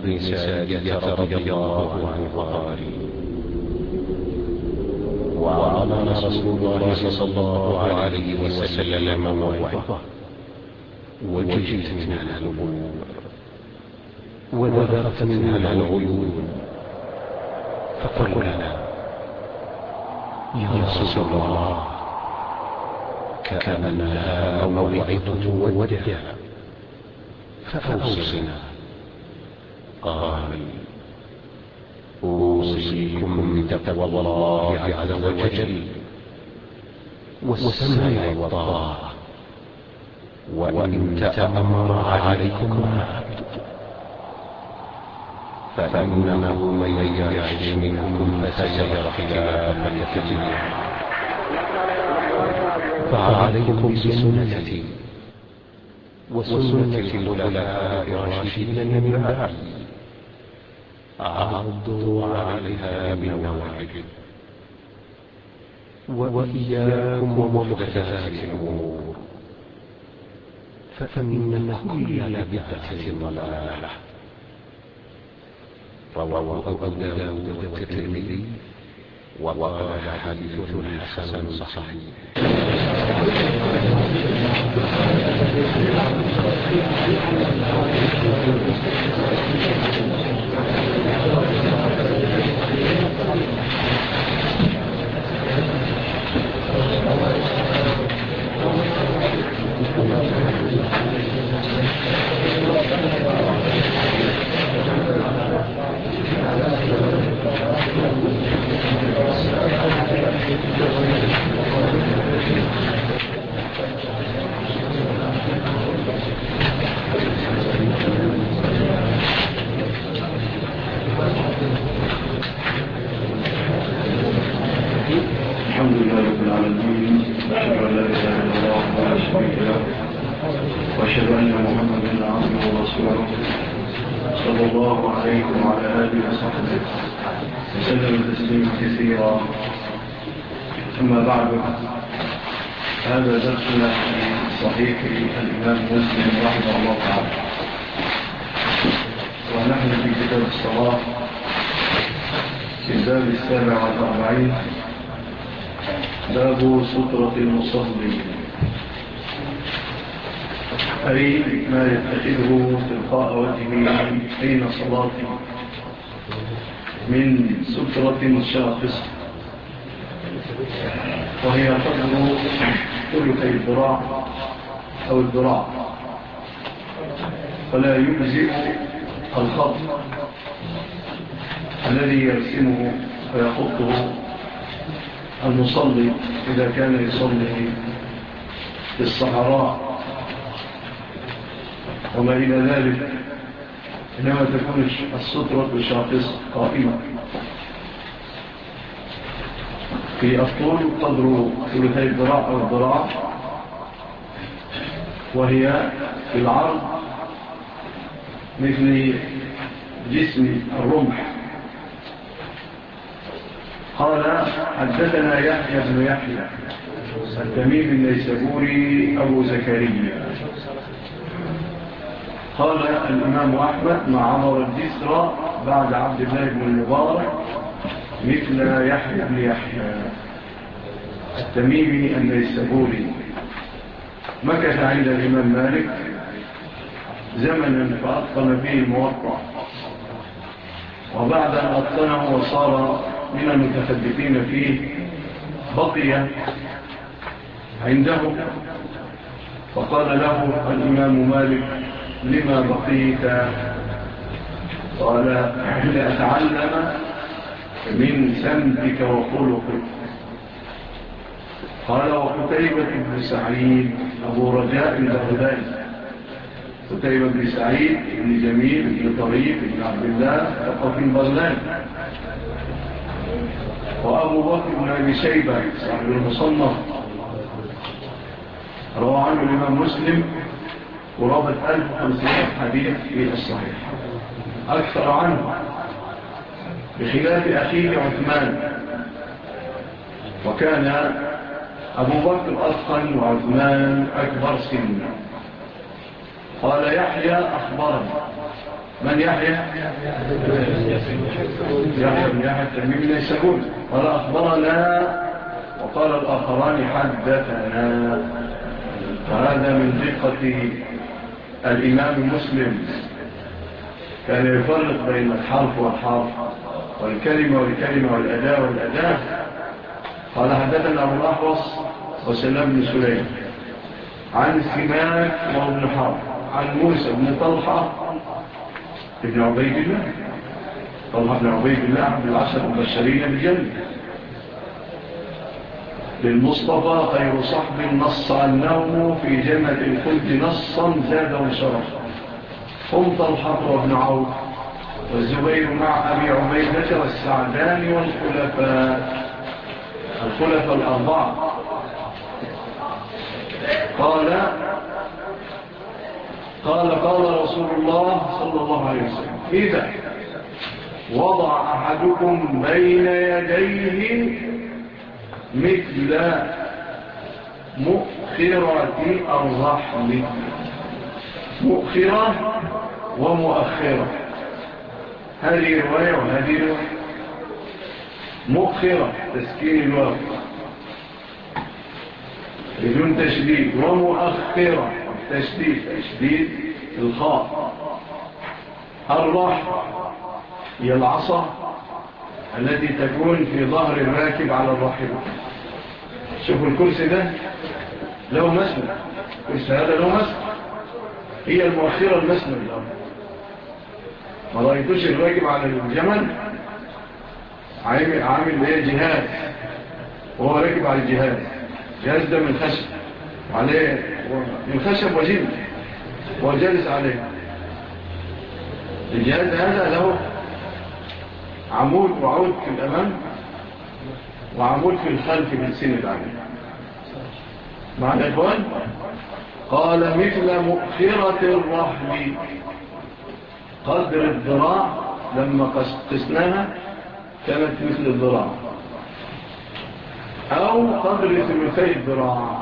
بن سارية رضي الله عنه قال: وعظنا رسول الله صلى الله عليه وسلم موعظة وجلت منها القلوب وذرفت منها العيون، فقلنا: يا رسول الله، كأنها موعظة وداع، فأوصنا. قال: أوصيكم بتقوى الله عز وجل والسمع والطاعة، وإن تأمر عليكم عبد، فإنه من يعش منكم فسيرى اختلافا كثيرا، فعليكم بسنتي وسنة الخلفاء الراشدين من بعدي، عضوا عليها بالنواجذ، وإياكم ومحدثات الأمور، فإن كل بدعة ضلالة. رواه أبو داود والترمذي وقال: حديث حسن صحيح. الحمد لله رب العالمين، أشهد أن لا إله إلا الله ولا شريك له، وأشهد أن محمدا عبده ورسوله صلى الله عليه وعلى آله وصحبه وسلم تسليما كثيرا. أما بعد، هذا درسنا في صحيح الإمام مسلم رحمه الله تعالى، ونحن في كتاب الصلاة في الباب 47، باب سترة المصلي، أي ما يتخذه تلقاء وجهه حين صلاته من سترة شاخصة، وهي قدر ثلثي الذراع أو الذراع، فلا يجزئ الخط الذي يرسمه ويخطه المصلي إذا كان يصلي في الصحراء وما إلى ذلك، إنما تكون السترة شاخصة قائمة في الطول قدر ثلثي الذراع أو الذراع، وهي في العرض مثل جسم الرمح. قال: حدثنا يحيى بن يحيى التميمي النيسابوري أبو زكريا قال: الإمام أحمد مع عمر الجسر بعد عبد الله بن المبارك مثل يحيى بن يحيى التميمي النيسابوري. مكث عند الإمام مالك زمنا فأتقن فيه الموطأ، وبعد أن أتقنه وصار من المتحدثين فيه بقي عندهم، فقال له الإمام مالك: لما بقيت؟ قال: لأتعلم من سمتك وخلقك. قال: وقتيبة بن سعيد أبو رجاء البغدادي، قتيبة بن سعيد بن جميل بن طريف بن عبد الله ثقفي بغدادي، وأبو بكر بن أبي شيبة صاحب المصنف روى عنه الإمام مسلم قرابة 1500 حديث في الصحيح، أكثر عنه بخلاف أخيه عثمان، وكان أبو بكر أتقن وعثمان أكبر سنا. قال يحيى: أخبرني من يحيى بن يحيى التميمي النيسابوري قال أخبرنا، وقال الآخران حدثنا. فهذا من دقة الإمام مسلم، كان يفرق بين الحرف والحرف والكلمة والكلمة والأداء والأداء. قال حدثنا أبو الأحوص وسلام بن سليم عن سماك وابن حرب عن موسى بن طلحة ابن عبيد الله، طلحة بن عبيد الله عبد العشر المبشرين بالجنة، للمصطفى خير صحب نص عنه في جنة الخلد نصا زاده شرفا. هم طلحة وابن عوف والزبير مع أبي عبيدة والسعدان والخلفاء الأربعة. قال رسول الله صلى الله عليه وسلم إذا وضع أحدكم بين يديه مثل مؤخرة الرحم، مؤخرة ومؤخرة، هذه رواية وهذه رواية. مؤخرة تسكين الواو بدون تشديد، ومؤخرة تشديد الخاء. الرحم هي العصا التي تكون في ظهر الراكب على الراحلة. شوفوا الكرسي ده له مسند، الكرسي هذا له مسند، هي المؤخرة المسند الأرض. ما رأيتوش الراكب على الجمل عامل ايه جهاز، وهو راكب على الجهاز، الجهاز ده من خشب عليه، من خشب وجلد، وهو جالس عليه. الجهاز هذا له عمود وعود في الأمام وعمود في الخلف في السند عليه. مع الإخوان قال مثل مؤخرة الرحل، قدر الذراع لما قسناها كانت مثل الذراع، أو قدر ثلثي الذراع.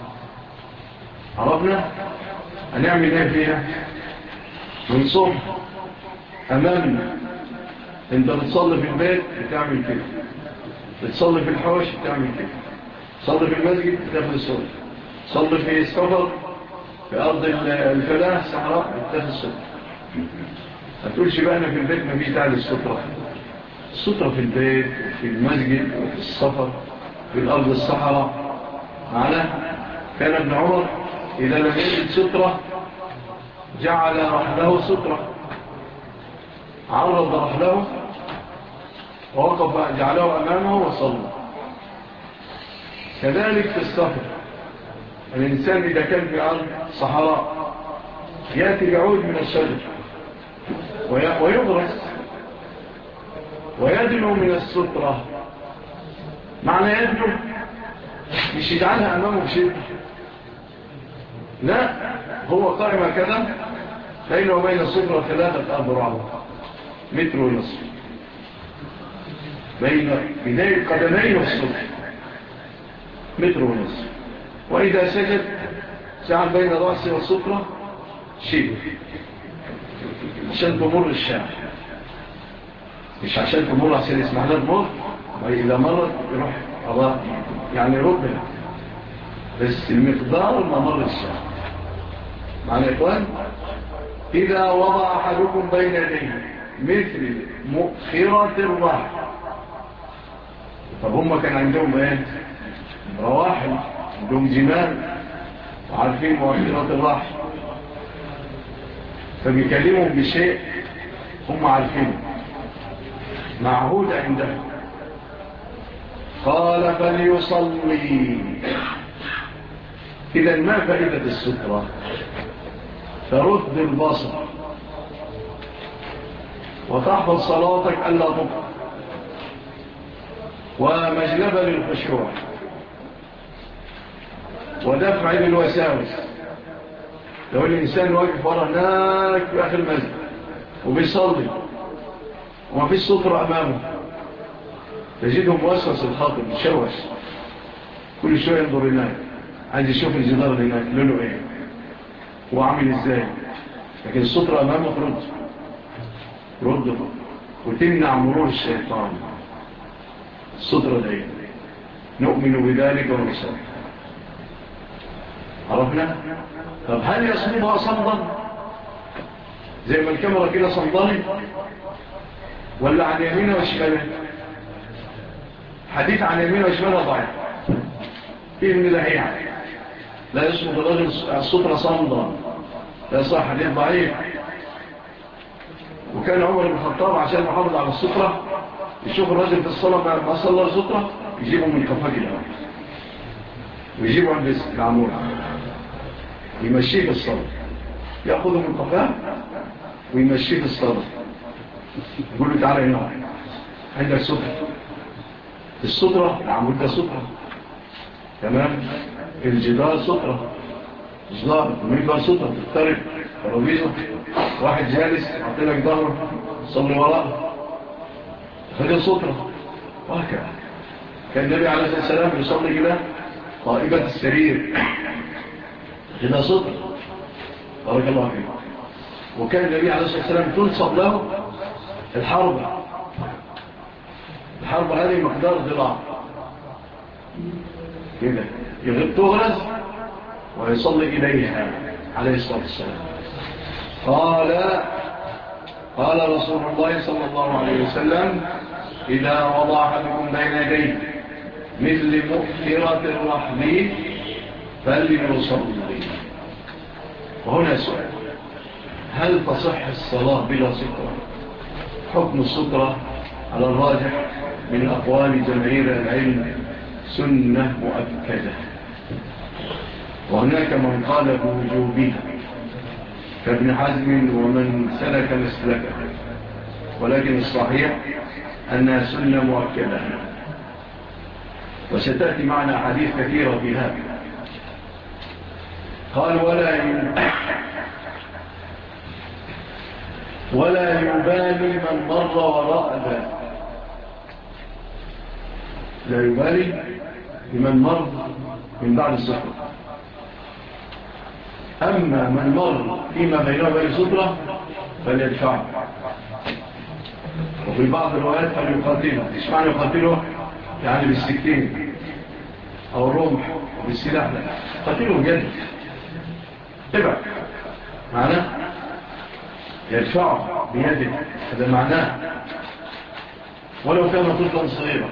عرفنا هنعمل ايه فيها؟ من صبح أمامنا، انت بتصلي في البيت بتعمل كده، بتصلي في الحوش بتعمل كده، تصلي في المسجد بتاخد الصلاة، تصلي في السفر في أرض الفلاح صحراء بتاخد الصلاة. ما تقولش بقى أنا في البيت ما فيش داعي للسترة. السترة في البيت وفي المسجد وفي السفر في الأرض الصحراء. معنا كان ابن عمر إذا لم يجد سترة جعل رحله سترة، عرض رحله ووقف جعله أمامه وصلى. كذلك في السفر، الإنسان إذا كان في أرض صحراء يأتي بعود من الشجر ويغرس ويدنو من السترة. معنى يدنو مش يجعلها أمامه بشيء، لا، هو قائم كذا بينه وبين السترة 3 أذرع، متر ونصف بين بداية قدمين والسترة، متر ونصف. وإذا سجد جعل بين رأسه والسترة شيء عشان تمر الشارع، مش عشان تمر عشان يسمح لها تمر، وإذا مرت يروح الله يعني ربنا، بس المقدار ما مر الشارع. معنى إخوان إذا وضع أحدكم بين يديه مثل مؤخرة الرحل. طب هم كان عندهم ايه؟ رواحل، عندهم جمال وعارفين مؤخرة الرحل، فبيكلمهم بشيء هم عارفينه معهود عندهم. قال فليصلي. إذا ما فائدة السترة؟ ترد البصر وتحفظ صلاتك ألا تقع، ومجلبة للخشوع، ودفع للوساوس. لو الإنسان واقف ورا هناك في آخر المسجد وبيصلي وما فيش سترة أمامه، تجده موسوس الخاطر مشوش، كل شوية ينظر هناك عايز يشوف الجدار هناك لونه ايه وعامل ازاي، لكن السترة أمامه ترد. يرد وتمنع مرور الشيطان. السترة دي نؤمن بذلك ونصدق. عرفنا؟ طب هل يصمدها صمدا زي ما الكاميرا كده صمداني ولا عن يمينه وشماله؟ حديث عن يمينه وشماله ضعيف فيه من الهيعة، لا يصمد الرجل السترة صمدا، لا صح، حديث ضعيف. وكان عمر بن الخطاب عشان يحافظ على السترة يشوف الرجل في الصلاة ما صلى السترة يجيبه من كفاك الأول ويجيبه عند العمود ويمشيه في الصلاة، يأخذه من كفاك ويمشيه في الصلاة، يقول له تعالى هنا عندك سترة. السترة العمود ده سترة، تمام، الجدار سترة، جدار المنبر سترة، تخترق ترابيزة، واحد جالس يعطيلك ظهره صلي وراءه، هذه سترة. وهكذا كان النبي عليه الصلاة والسلام يصلي كده قائمة السرير كده سترة، بارك الله فيه. وكان النبي عليه الصلاة والسلام تنصب له الحرب هذه مقدار ذراع كده يغب تغرز ويصلي إليها عليه الصلاة والسلام. قال رسول الله صلى الله عليه وسلم: إذا وضع أحدكم بين يديه مثل مؤخرة الرحل فليصلي. وهنا سؤال: هل تصح الصلاة بلا سترة؟ حكم السترة على الراجح من أقوال جماهير العلم سنة مؤكدة، وهناك من قال بوجوبها كابن حزم ومن سلك مسلكه، ولكن الصحيح أنها سنة مؤكدة، وستأتي معنا حديث كثيرة في هذا. قال: ولا يبالي من مر وراء ذلك. لا يبالي بمن مر من بعد السترة، أما من مر فيما بينه وبين السترة فليدفعه. وفي بعض الروايات فليقاتله. إيش معنى يقاتله؟ يعني بالسكين أو الرمح بالسلاح، قاتله بيده تبع معناه يدفعه بيده، هذا معناه ولو كان طفلا صغيرا.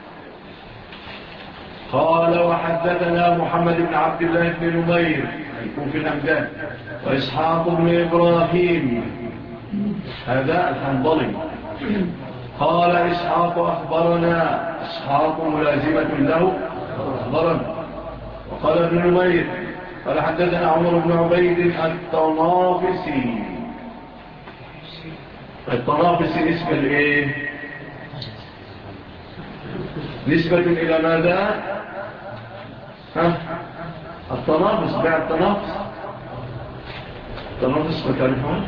قال: وحدثنا محمد بن عبد الله بن نمير يكون في الأمداد، وإسحاق بن إبراهيم هذا الحنظلي. قال إسحاق: أخبرنا إسحاق ملازمة له أخبرنا. وقال ابن نمير قال: حدثنا عمر بن عبيد الطنافسي. الطنافسي نسبة لإيه؟ نسبة إلى ماذا؟ التنافس، بيع التنافس. التنافس مكانها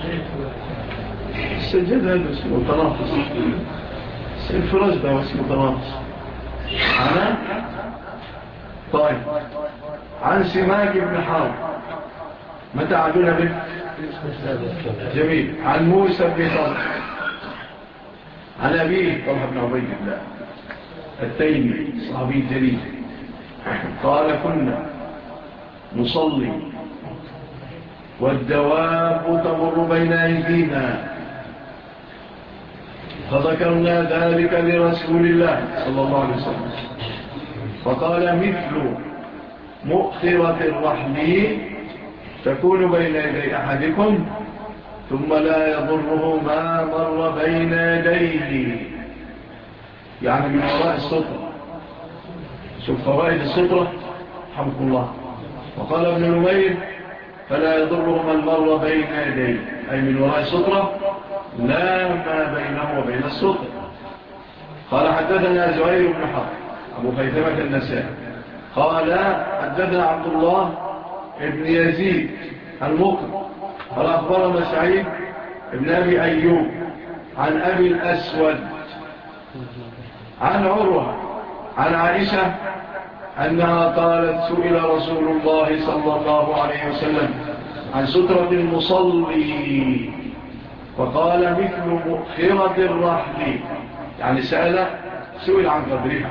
السجد، هذا اسمه تنافس. الفراش ده اسمه تنافس. أنا طيب. عن سماك بن حرب، متى عدونا به؟ جميل. عن موسى بن طلح عن أبيه طلحة بن عبيد الله التيمي صحابي جليل. قال: كنا نصلي والدواب تمر بين أيدينا، فذكرنا ذلك لرسول الله صلى الله عليه وسلم، فقال: مثل مؤخرة الرحل تكون بين يدي أحدكم ثم لا يضره ما مر بين يديه، يعني من وراء السترة. شوف فوائد السترة رحمكم الله. وقال ابن نمير: فلا يضره من مر بين يديه، أي من وراء السترة لا ما بينه وبين السترة. قال: حدثنا زهير بن حرب أبو خيثمة النسائي قال: حدثنا عبد الله ابن يزيد المقر قال: أخبرنا سعيد ابن أبي أيوب عن أبي الأسود عن عروة عن عائشة أنها قالت: سئل رسول الله صلى الله عليه وسلم عن سترة المصلي وقال مثل مؤخرة الرحل، يعني سئل عن قدرها.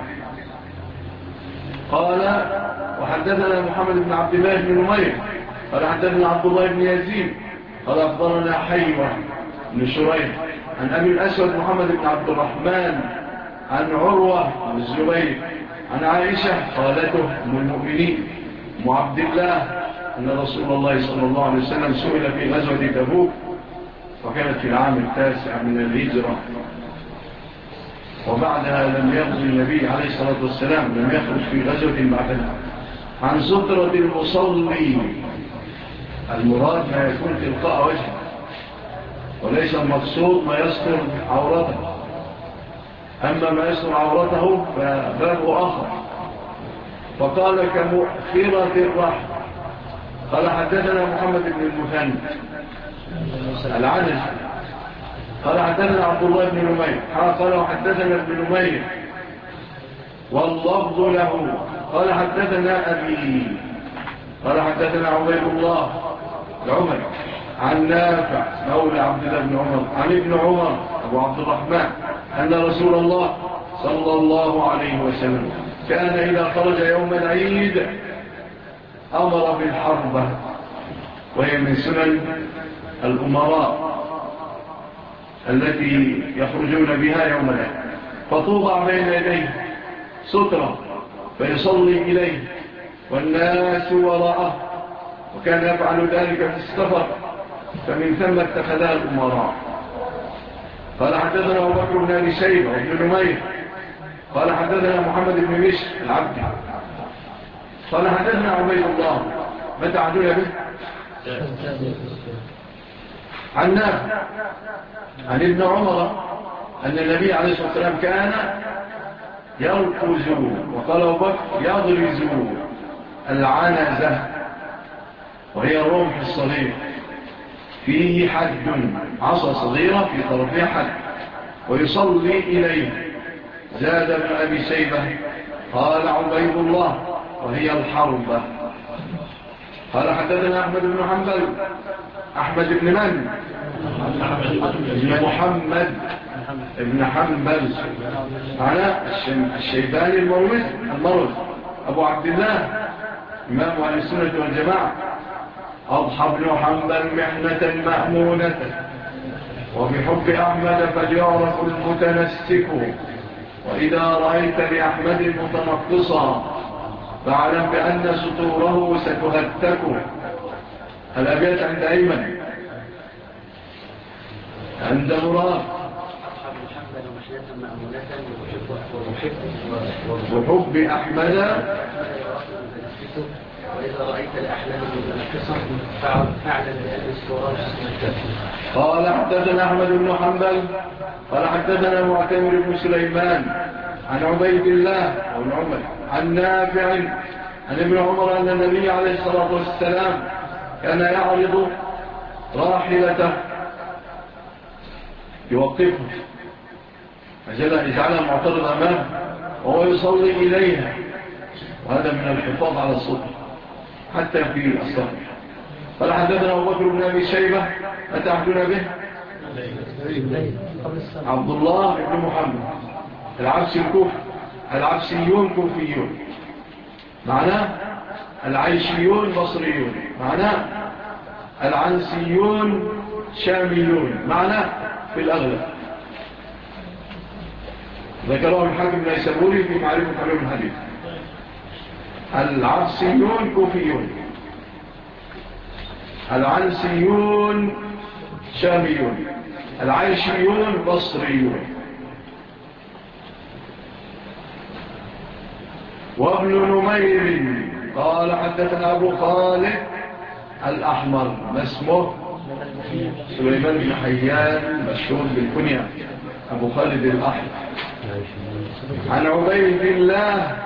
قال وحدثنا محمد بن عبد الله بن نمير قال حدثنا عبد الله بن يزيد قال أخبرنا حيوة بن شريح عن أبي الأسود محمد بن عبد الرحمن عن عروة بن الزبير عن عائشة قالته أم المؤمنين أم عبد الله أن رسول الله صلى الله عليه وسلم سئل في غزوة تبوك، وكانت في العام 9 من الهجرة، وبعدها لم يغزو النبي عليه الصلاة والسلام، لم يخرج في غزوة بعدها، عن سترة المصلي. المراد ما يكون تلقاء وجهه، وليس المقصود ما يستر عورته. أما ما يستر عورته فبابه آخر. فقال كمؤخرة الرحل. قال حدثنا محمد بن المثنى العنز قال حدثنا عبد الله بن نمير قال وحدثنا ابن نمير واللفظ له قال حدثنا أبي قال حدثنا عبيد الله العمر عن نافع مولى عبد الله بن عمر عن ابن عمر أبو عبد الرحمن أن رسول الله صلى الله عليه وسلم كان إذا خرج يوم العيد أمر بالحربة، وهي من سنن الأمراء التي يخرجون بها يوم العيد، فتوضع بين يديه سترة فيصلي إليه والناس وراءه، وكان يفعل ذلك في السفر، فمن ثم اتخذها الأمراء. قال حدثنا أبو بكر بن أبي شيبة وابن نمير قال حدثنا محمد بن بشر العبدي قال حدثنا عبيد الله متى عدونا به عن نافع عن ابن عمر أن النبي عليه الصلاة والسلام كان يركز، وقال أبو بكر يضرز العنزة، وهي الرمح الصغير فيه حد، عصا صغيرة في طرفها حد، ويصلي إليه. زاد ابن أبي شيبة قال عبيد الله وهي الحربة. قال حدثنا أحمد بن حنبل أحمد بن من؟ ابن محمد ابن حنبل على الشيباني المروز أبو عبد الله إمام أهل السنة والجماعة. أضحى ابن حنبل محنة مأمونة، وبحب أحمد فجارة المتنسك، وإذا رأيت لأحمد متنقصا فاعلم بأن سطوره ستهتك. الأبيات عند أيمن عند مراد وحب أحمد وإذا رأيت الأحلام المتنقصة فاعلم بأن السطوره ستهتك. قال حدثنا أحمد بن حنبل قال حدثنا معتمر بن سليمان عن عبيد الله بن عمر عن نافع عن ابن عمر أن النبي عليه الصلاة والسلام كان يعرض راحلته يوقفها يجعلها معترض أمامه وهو يصلي إليها، وهذا من الحفاظ على الصوت حتى في الصلاة. قال حدثنا أبو بكر بن أبي شيبة أتعهدنا به عبد الله بن محمد العبسيون كوفيون، معناه العيشيون بصريون، معناه العنسيون شاميون، معناه في الأغلب. ذكره الحاكم النيسابوري في معرفة علوم الحديث. العبسيون كوفيون، العنسيون شاميون، العيشيون بصريون. وابن نمير قال حدثنا أبو خالد الأحمر ما اسمه سليمان بن حيان مشهور بالكنية أبو خالد الأحمر عن عبيد الله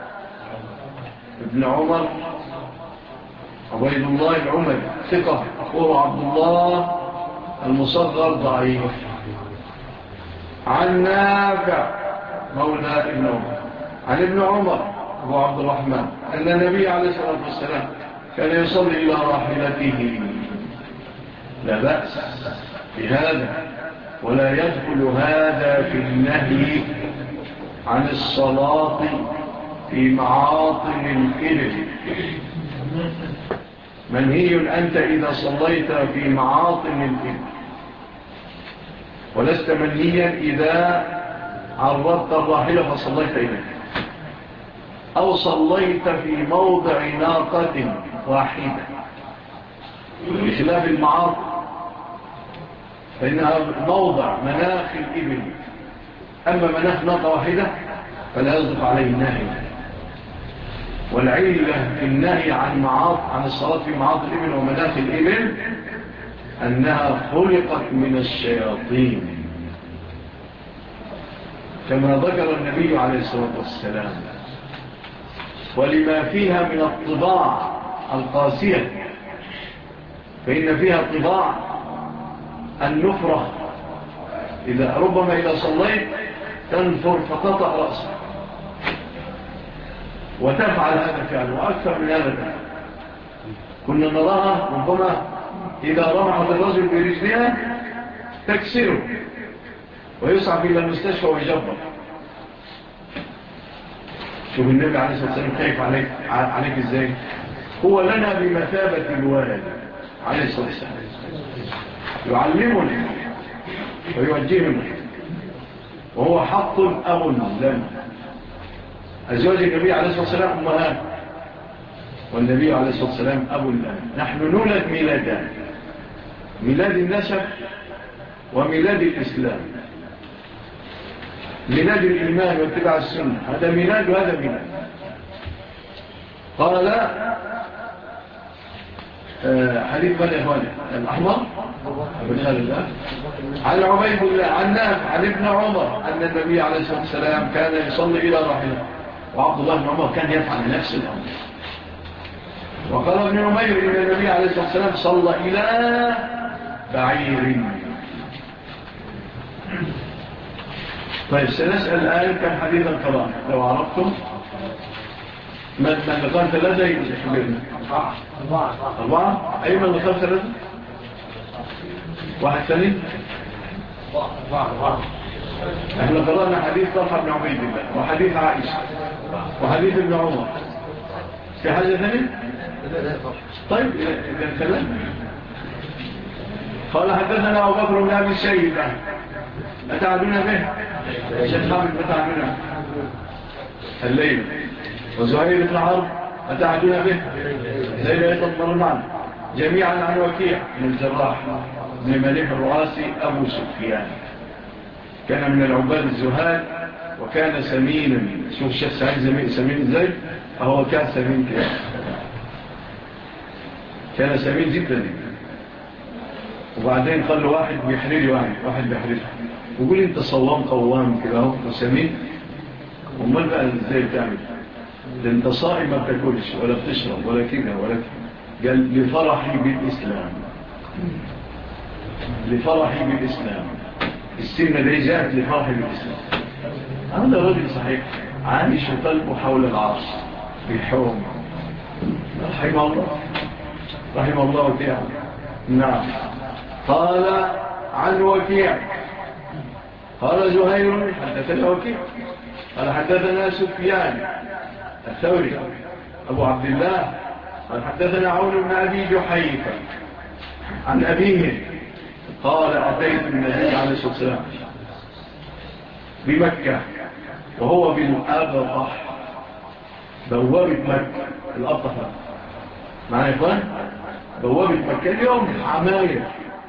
ابن عمر عبيد الله العمر ثقة أخوه عبد الله المصغر ضعيف عن نافع مولى ابن عمر عن ابن عمر أبو عبد الرحمن أن النبي عليه الصلاة والسلام كان يصلي إلى راحلته لا بأس بهذا، ولا يدخل هذا في النهي عن الصلاة في معاطن الإبل. منهي أنت إذا صليت في معاطن الإبل، ولست منهيا إذا عرضت الراحلة فصليت إليه، أو صليت في موضع ناقة واحدة، بخلاف المعاطن فإنها موضع مناخ الإبل. أما مناخ ناقة واحدة فلا يصدق عليه النهي. والعلة في النهي عن الصلاة في معاطن الإبل ومناخ الإبل أنها خلقت من الشياطين، كما ذكر النبي عليه الصلاة والسلام، ولما فيها من الطباع القاسية، فإن فيها طباع النفرة، ربما إذا صليت تنفر فتطأ رأسك، وتفعل هذا فعل وأكثر من هذا فعل. كنا نراها ربما إذا رمحت الرجل برجلها تكسره ويسعف إلى المستشفى ويجبر. شوف النبي عليه الصلاة والسلام خايف عليك إزاي. هو لنا بمثابة الوالد عليه الصلاة والسلام، يعلمنا ويوجهنا، وهو حق أب لنا. أزواج النبي عليه الصلاة والسلام أمهات، والنبي عليه الصلاة والسلام أب لنا. نحن نولد ميلادان، ميلاد النسب وميلاد الإسلام. ميلاد الإيمان واتباع السنة هذا ميلاد وهذا ميلاد. قال حديث من إخواني الأحمر ابن خالد الله عن عبيد الله عن نافع عن ابن عمر أن النبي عليه الصلاة والسلام كان يصلي إلى راحلة، وعبد الله بن عمر كان يفعل نفس الأمر. وقال ابن عمير إن النبي عليه الصلاة والسلام صلى إلى بعير. طيب سنسأل الآن كم حديثا قرأنا لو عرفتم. من لقال ثلاثة يخبرنا. أربعة. أي من لقال ثلاثة؟ واحد ثاني. احنا قرأنا حديث طلحة بن عبيد الله، وحديث عائشة، وحديث ابن عمر. في حاجة ثانية؟ طيب إذا كلام. قال حدثنا أبو بكر بن أبي شيبة أتعدون به شيخ حامد أتعدون الليل، وزهير بن حرب أتعدون به ليلة يتطمر معنا جميعا عن وكيع من الجراح بن مليح الرؤاسي أبو سفيان. كان من العباد الزهاد وكان سمينا. شوف الشيخ سعيد سمين ازاي، فهو كان سمين كده، كان سمين جدا. وبعدين قال له واحد بيحريري واحد بيحريري، وقول انت صوام قوام كده اهو وسمين، امال بقى ازاي بتعمل ده؟ انت صائم ما بتاكلش ولا بتشرب ولا كده ولا كده. قال لفرحي بالاسلام، لفرحي بالاسلام. السنة دي جاءت لفرحي بالاسلام. هذا رجل صحيح عايش قلبه حول العرش بالحوم، رحمه الله، رحمه الله وكيعه. نعم. قال عن وكيع قال زهير حدثنا وكيع قال حدثنا سفيان الثوري أبو عبد الله قال حدثنا عون بن أبي جحيفة عن أبيه قال أتيت النبي عليه الصلاة والسلام بمكة وهو بالأبطح، بوابة مكة الأبطح معنا يا إخوان. بوابة مكة اليوم عماير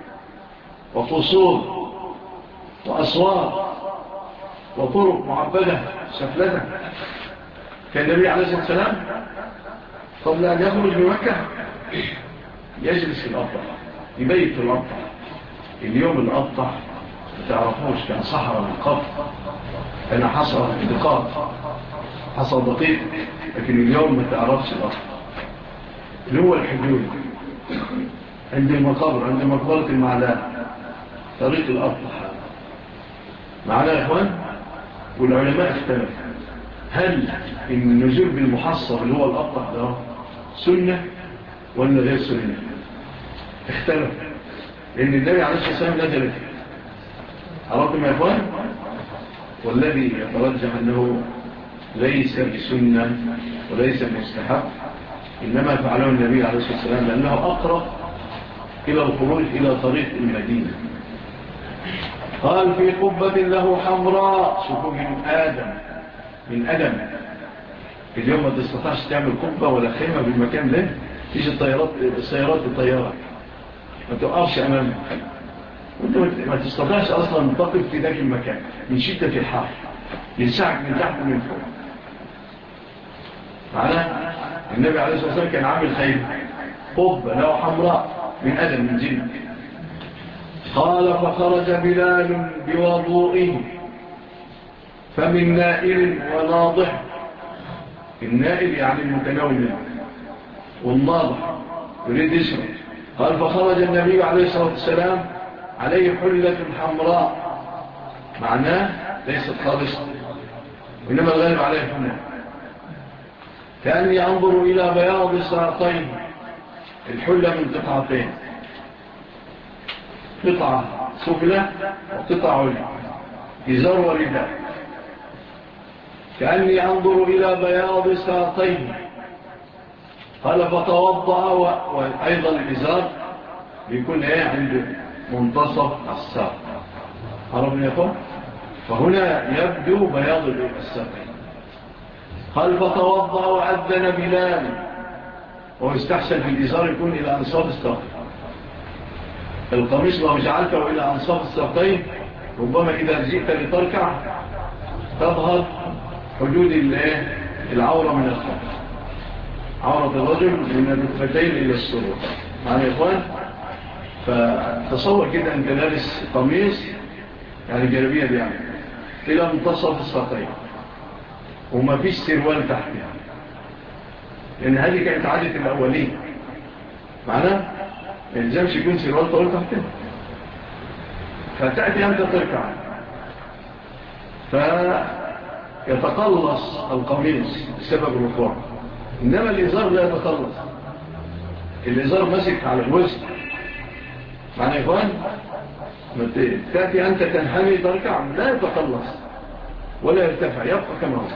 وفصول وأسوار وطرق معبدة سفلتة. كان النبي عليه الصلاة والسلام قبل أن يخرج من مكة يجلس في الأبطح، يبيت في الأبطح. اليوم الأبطح تعرفوش كان صحراء من قبل، كان حصر دقاق، حصر دقيق، لكن اليوم ما تعرفش الأبطح اللي هو الحدود عند المقابر، عند مقبرة المعلاء، طريق الأبطح معنا يا إخوان. والعلماء اختلف هل النزول بالمحصر اللي هو الأبطح ده سنة ولا غير سنة. اختلف. لأن النبي عليه الصلاة والسلام نزل فيه. عرفتم يا أخوان؟ والذي يترجح أنه ليس بسنة وليس مستحب، إنما فعله النبي عليه الصلاة والسلام لأنه أقرب إلى الخروج إلى طريق المدينة. قال: في قبة له حمراء، شوفوا من أدم اليوم ما تستطيعش تعمل قبة ولا خيمة بالمكان ده، تيجي السيارات بالطيارة ما تقفش أمامك، وانت ما تستطيعش أصلا تقف في ذاك المكان من شدة الحر، يلسعك من تحت ومن فوق. معنا النبي عليه الصلاة والسلام كان عامل خيمة قبة له حمراء من أدم من جلد. قال: فخرج بلال بوضوئه فمن نائل وناضح. النائل يعني المتناول، والناضح يريد يشرب. قال: فخرج النبي عليه الصلاة والسلام عليه حلة حمراء، معناه ليست خالصة وإنما الغالب عليه حمراء، كأني أنظر إلى بياض ساقين. الحلة من قطعتين، قطعة سفلى وقطعة عليا، إزار ورداء. كأني أنظر إلى بياض ساقين. قال: فتوضأ، وأيضا الإزار بيكون عند منتصف الساق. عرفنا يا أخوان؟ فهنا يبدو بياض الساقين. قال: فتوضأ وأذن بلال، ويستحسن في الإزار يكون إلى أنصاف الساق. القميص لو جعلته إلى أنصاف الساقين ربما إذا جئت لتركع تظهر حدود العورة من الخلف، عورة الرجل من الركبتين إلى السرور. معنا يا إخوان؟ فتصور كده أنت لابس قميص يعني جلبية دي يعني إلى منتصف الساقين وما فيش سروال تحتها، لأن هذه كانت عادة الأولين. معنا؟ يلزمش يكون سروال طول تحتها، فتأتي أنت تركع فيتقلص القميص بسبب الركوع، إنما الإزار لا يتقلص، الإزار مسك على الوزن. معنى يا إخوان تأتي أنت تنحني تركع لا يتقلص ولا يرتفع، يبقى كما هو.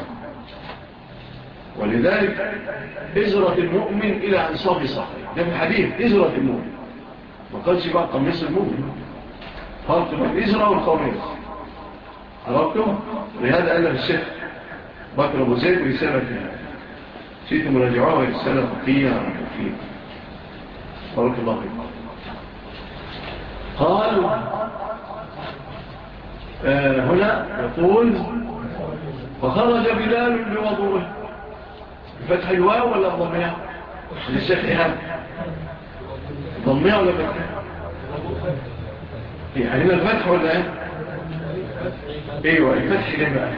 ولذلك إزرة المؤمن إلى أنصاب صحيح، ده في الحديث إزرة المؤمن، ما قالش بقى قميص المؤمن، فرق بين الإزرة والقميص. عرفتم؟ لهذا قال الشيخ بكر أبو زيد رسالة فيها، شئت مراجعوها رسالة فقهية فيها. بارك الله فيكم. قال هنا يقول: فخرج بلال بوضوءه، بفتح الواو ولا بضمها؟ للشيخ إيهاب ضمها ولا بفتح؟ يعني هنا الفتح ولا ايه؟ ايوه الفتح ليه بقى؟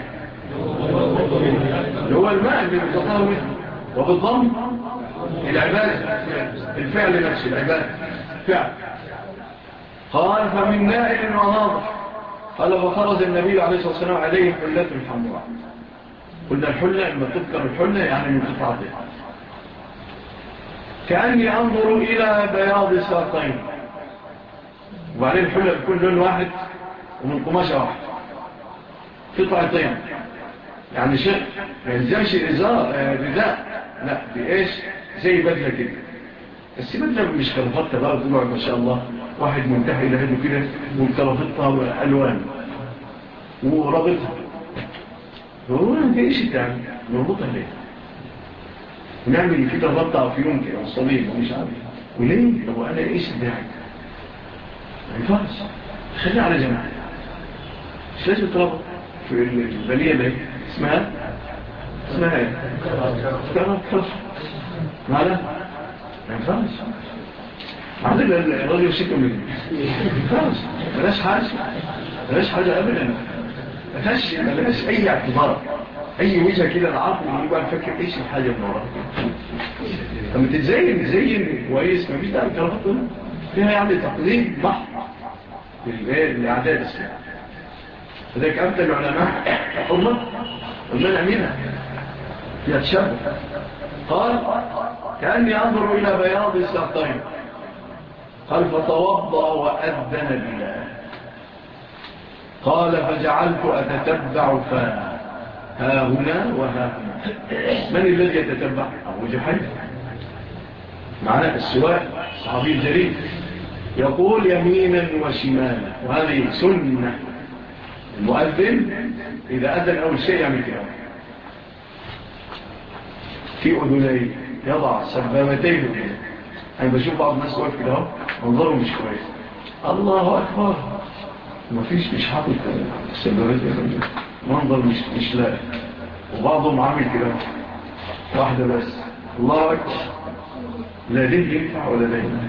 اللي هو الماء اللي بيتطهر منه، وبالضم العبادة، الفعل نفسه العبادة فعل. قال: فمن نائل وناضح. قال: فخرج النبي عليه الصلاة والسلام عليه حلة حمراء. قلنا الحلة لما تذكر الحلة يعني من قطعتها. كأني أنظر إلى بياض ساقين، وبعدين الحلة بكل لون واحد ومن قماشة واحد، قطعتين يعني شيء ما يلزمش الإزار رداء، لا بإيش زي بدلة كده، بس بدلة مش كرفتها بقى وتقعد ما شاء الله واحد منتهي إلى هده كده وكرفتها ألوان ورابطها، هو انت ايش تعمل نربطها ليه ونعمل كده ربطة في يوم كده والصليب ومش عارف وليه هو انا ايش الداعي ما ينفعش خليها على جماعة مش لازم تربط في البلية اللي اسمها ايه كرف ماذا ما ينفعش عادل الرجل شكل منه ما ينفعش ملاش حاجة ابدا ملاش اي اعتبار اي وجهة كده العقل يبقى نفكر ايش الحاجة من وراء لما تتزين كويس ما فيش داعي الكرافات فيها يعني تقليد محض للاعداد السنة فذلك امثل العلماء حرمة والمنع منها فيها تشبه. قال: كأني أنظر إلى بياض الساقين قال فتوضأ وأذن بلال. قال فجعلت أتتبع فها هنا وها هنا. من الذي يتتبع؟ أبو جحيفة معنا السواء صحابي الجليل يقول يمينا وشمالا، وهذه سنة. المؤذن إذا أذن أول شيء يعمل كده في أذنيه، يضع سبابتين. أنا بشوف بعض الناس واقف كده منظره مش كويس، الله أكبر، مش حاطط سبابتين، منظر مش لاقي. وبعضهم عامل كده واحدة بس، الله أكبر، لا دين ينفع ولا دين.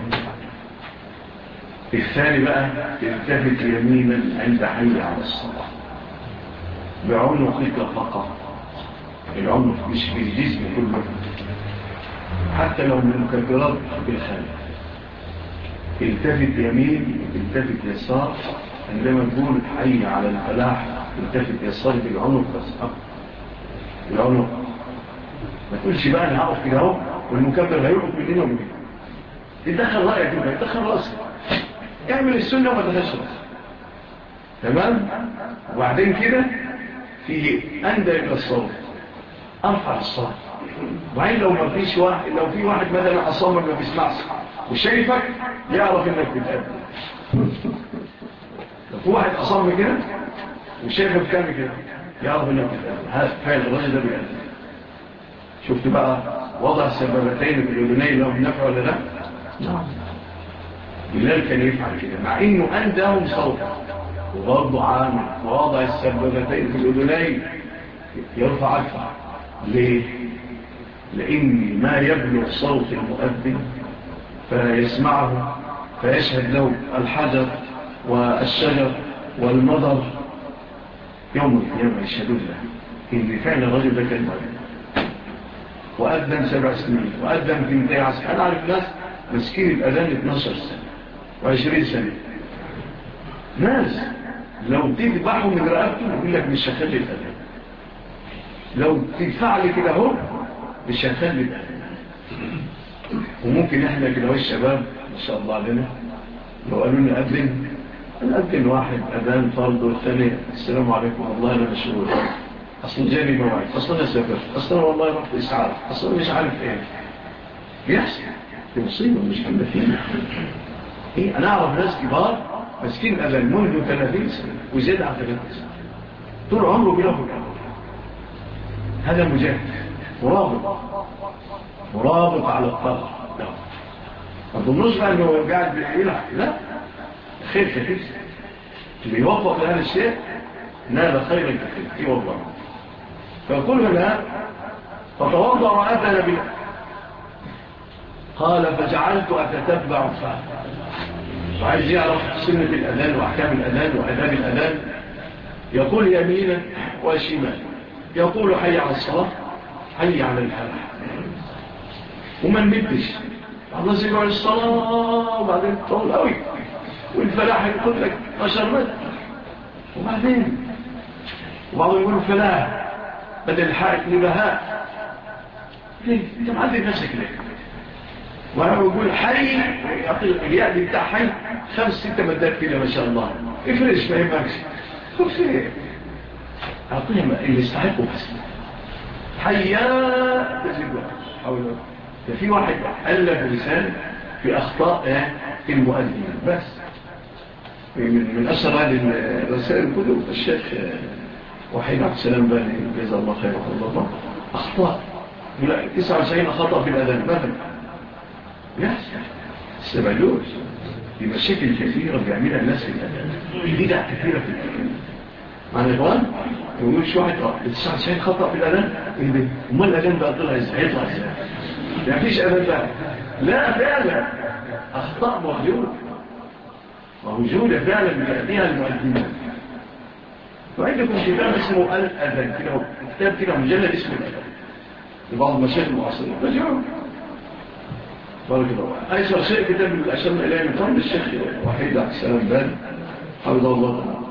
الثاني بقى يلتفت يمينا عند حي على الصلاة بعنقك فقط، العنق مش بالجسم كله، حتى لو من المكبرات بالخلف. التفت يمين، التفت يسار، عندما تقول حي على الفلاح التفت يسار بالعنق بس، العنق. ما تقولش بقى انا هقف كده اهو والمكبر هيقف من هنا ومن هنا، تدخل رايك كده، تدخل راسك، اعمل السنه وما تدخلش راسك، تمام. وبعدين كده في اندى الى الصوت، ارفع الصوت. وبعدين لو ما فيش واحد، لو في واحد مثلا اصلا ما بيسمعش وشايفك يعرف انك بتقابل. لو في واحد اصلا كده وشايفك بتعمل كده يعرف انك بتقابل، هذا فعل الرجل ده بيقابل. شفت بقى وضع السبابتين في الأذنين لهم نفع ولا لا؟ نعم. بلال كان يفعل كده مع انه اندهم صوتا، وبرضه عامل ووضع السبابتين في الأذنين يرفع أكثر. ليه؟ لأن ما يبلغ صوت المؤذن فيسمعه فيشهد له الحجر والشجر والمضر يوم القيامة، يشهدون له إن فعل الرجل ده كان مؤذن، وأذن 7 سنين، وأذن في 200 سنة. أنا أعرف ناس مسكين الأذان 12 سنة و20 سنة، ناس لو تذبحوا من رقبته يقول لك مش هخلي الأذان، لو تفعل كده هو مش هخلي الأذان. وممكن احنا كده والشباب ما شاء الله علينا لو قالوا لنا أذن واحد أذان فرض، والثاني السلام عليكم والله أنا مشغول، أصلا جاني موعد، أصلا أنا سافرت، أصلا والله رحت إسعاف، أصلا مش عارف إيه بيحصل. دي مصيبة مش كنا فينا. إيه، أنا أعرف ناس كبار مسكين أذان منذ 30 سنة وزيادة عن 30 سنة، طول عمره بيلعبوا الأذان. هذا مجاهد مرابط على الطرف. ما تظنوش بقى أنه قاعد بيلعب، لا، خير كثير اللي يوفق لهذا الشيء نال خيرا كثير. إيه والله. فيقول هنا فتوضع وأذن بلا. قال فجعلت أتتبع فهم، وعايز يعرف سنة الأذان وأحكام الأذان وأداب الأذان. يقول يمينا وشمالا، يقول حي على الصلاة، حي على الفلاح، وما نمدش الله سيقول الصلاة وبعدين تطول قوي، والفلاح يقول لك 10 متر، وبعضهم يقول الفلاح بدل الحائط لبهاء. ليه؟ انت معدل نفسك ليه؟ وانا بقول حي، اليأدي بتاع حي 5-6 مدات كده ما شاء الله، افرش ما يبقاش خف ايه، اعطيهم اللي يستحقوا بس. حيا تجيبها حوله. في واحد ألف لسان في أخطاء المؤذن بس، من أشهر هذه الرسائل الكتب الشيخ وحيد عبد السلام باني جزاه الله خير الله، أخطاء 99 خطأ في الأذان مثلا يحصل السبعلوش بمشاكل كثيرة بيعملها الناس في الأذان، بدع كثيرة في الأذان. معنى الإخوان يقول شو واحد 99 خطأ في الأذان، وما الأذان بقى طلع إزاي يطلع إزاي؟ يعني فيش أذان بقى، لا فعلا أخطاء موجودة فعلا بيأتيها المؤذنين. وعندكم كتاب اسمه الأذان كده، كتاب كده مجلد اسمه الأذان لبعض المشايخ المعاصرين، رجعوا بارك الله. أيسر شيء كتاب اللي أشرنا إليه من قبل الشيخ وحيد عبد السلام بان حفظه الله تعالى.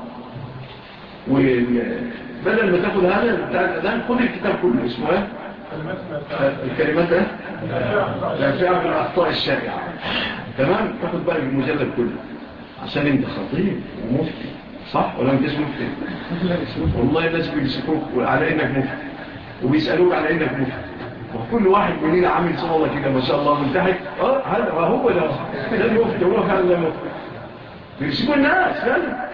وبدل ما تاخذ هذا بتاع الأذان خذ الكتاب كله اسمه الكلمات لا فعل بالأخطاء الشائعة. تمام؟ تاخد بالك المجلد كله عشان انت خطيب ومفتي، صح ولا انت اسمه مفتي؟ والله الناس بيمسكوك على انك مفتي وبيسألوك على انك مفتي، وكل واحد مننا عامل صلاة كده ما شاء الله ملتحق. هذا هو ده المفتي، هو فعلا المفتي. بيمسكوا الناس فعلا.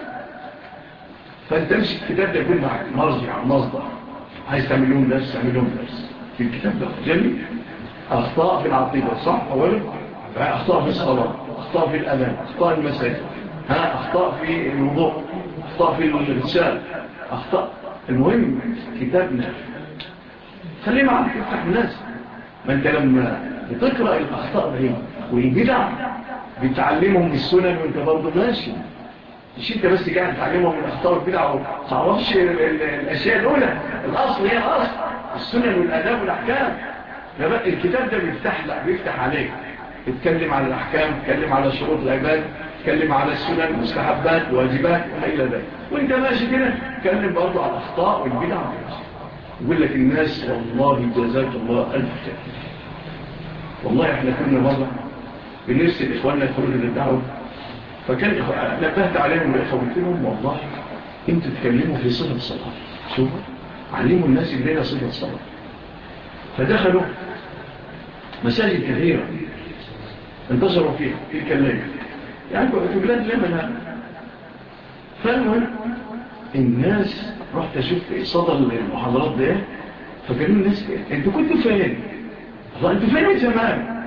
فانت امسك الكتاب ده يكون معك مرجع مصدر، عايز تعمل لهم درس تعمل لهم درس في الكتاب ده. جميل. اخطاء في العقيده، صح اولا، اخطاء في الصلاه، اخطاء في الاذان، اخطاء المساجد، اخطاء في الوضوء، اخطاء في الرساله، اخطاء. المهم كتابنا خليه معك يفتح الناس. ما انت لما بتقرا الاخطاء دي والبدع بتعلمهم السنن وانت برضه ماشي، مش انت بس قاعد تعلمهم من الاخطاء والبدع وما تعرفش الاشياء الاولى. الاصل هي الاصل، السنن والاداب والاحكام. الكتاب ده بيفتح عليك، يتكلم على الاحكام، يتكلم على شروط العباد، يتكلم على السنن المستحبات الواجبات وما الى ذلك. وانت ماشي كده يتكلم برضه على الاخطاء والبدع. يقول لك الناس والله جزاك الله الف خير. والله احنا كنا مره بنرسل اخواننا يخرجوا للدعوه، فكان نبهت عليهم الإخوة قلت لهم والله انتوا تتكلموا في صفة الصلاة، شوفوا علموا الناس الليلة صفة الصلاة. فدخلوا مساجد كثيرة انتشروا فيها في الليلة، يعني في بلاد اليمن. فالمهم الناس رحت أشوف صدى المحاضرات ده، فقالوا الناس انتوا كنتوا فين؟ الله انتوا فين من زمان؟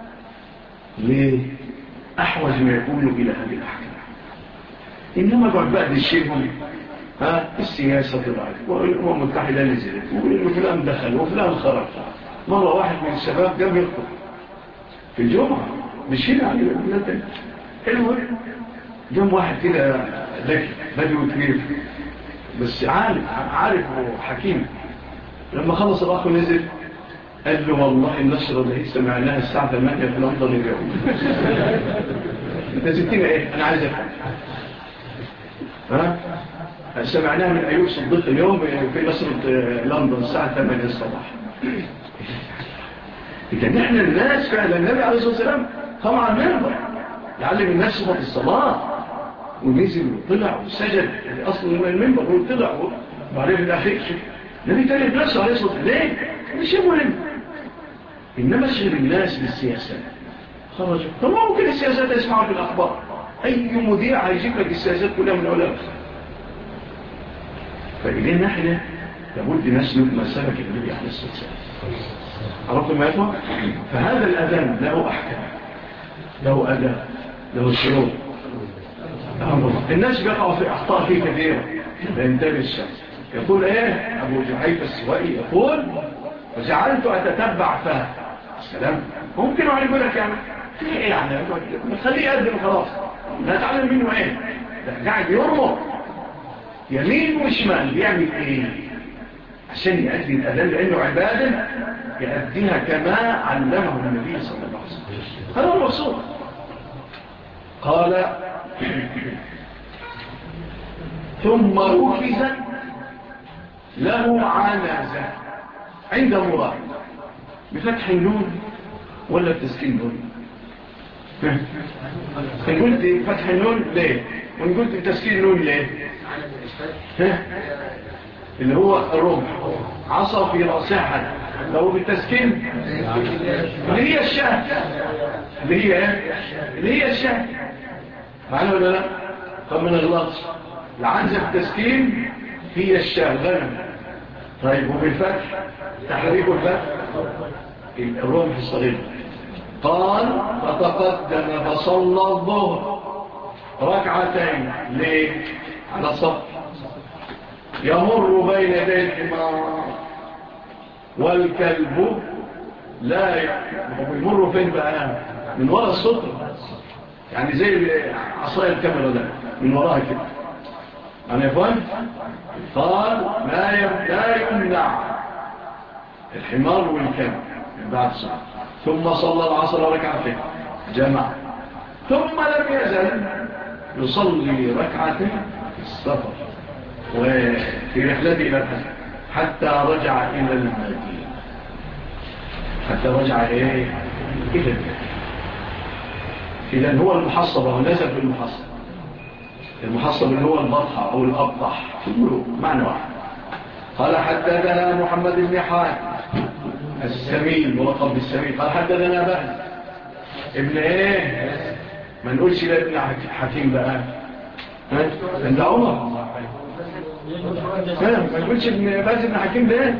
ليه؟ أحوج ما يكونوا إلى هذه الأحكام. إنما قعد بقى دشيهم السياسة طلعت ومتحدة نزلت وفلان دخل وفلان خرج. مرة واحد من الشباب قام يخطب في الجمعة مش هنا على البلاد. المهم جم واحد كده ذكي بدوي كبير بس عارف وحكيم. لما خلص الأخ نزل قال له والله النشرة اللي سمعناها الساعة 8 في لندن اليوم. انت ستين ايه؟ انا عايز افهم. سمعناها من ايوب صديق اليوم في نشرة لندن الساعة 8 الصباح. اذا نحن الناس فعلا النبي عليه الصلاة والسلام قام على المنبر يعلم الناس صفة الصلاة ونزل وطلع وسجد اصل المنبر وطلع وبعدين في الاخير النبي تالي بنفسه عليه الصلاة والسلام. ليه؟ مش مهم. إنما اشغل الناس بالسياسات خرجوا. طب ممكن السياسات يسمعوا في الأخبار، أي مذيع هيجيب لك السياسات كلها من أولها. فإلينا نحن لابد نسلك ما سلك النبي عليه الصلاة والسلام. عرفتم ما يفهم؟ فهذا الأذان له أحكام، له أداء، له شروط. الناس بيقعوا في أخطاء فيه كثيرة فينتبه الشخص. يقول إيه أبو جحيفة السوائي يقول وجعلت أتتبع فيها السلام. ممكن واحد يقول لك يعني خليه يقدم خلاص نتعلم منه ايه. قاعد يرمر يمين وشمال بيعمل ايه عشان يؤدي الأذان لأنه عبادة يؤديها كما علمه النبي صلى الله عليه وسلم. هذا هو المقصود. قال ثم ركز له عنازة عند مراد بفتح النون ولا بتسكين النون؟ إن قلت فتح النون ليه؟ وإن قلت بتسكين النون ليه؟ اللي هو الرمح عصا في رأسها لو بالتسكين اللي هي الشاه اللي هي الشاه معنى ولا لا؟ طب من الغلط العنزة بالتسكين هي الشاه غنم. طيب وبالفتح تحريك الفتح الرمح الصغير. قال فتقدم فصلى الظهر ركعتين ليه؟ على صف يمر بين يدي الحمار والكلب لا يمر فين بقى؟ من وراء السطر يعني زي عصاية الكاميرا ده من وراها كده. أنا يفهم؟ قال لا يمنع الحمار والكلب بعد الصلاة. ثم صلى العصر ركعتين جمع ثم لم يزل يصلي ركعتين في السفر وفي رحلته إلى الحج حتى رجع إلى المدينة. حتى رجع إلى المدينة. إذن هو المحصبة وليس في المحصب. المحصب اللي هو البطحة أو الأبطح كله معنى واحد. قال حدثنا محمد بن حاتم السمين ولقب بالسمين. قال حدثنا بهز ابن ايه ما نقولش لا ابن حكيم بقى عند عمر ما نقولش ابن بهز ابن حكيم ده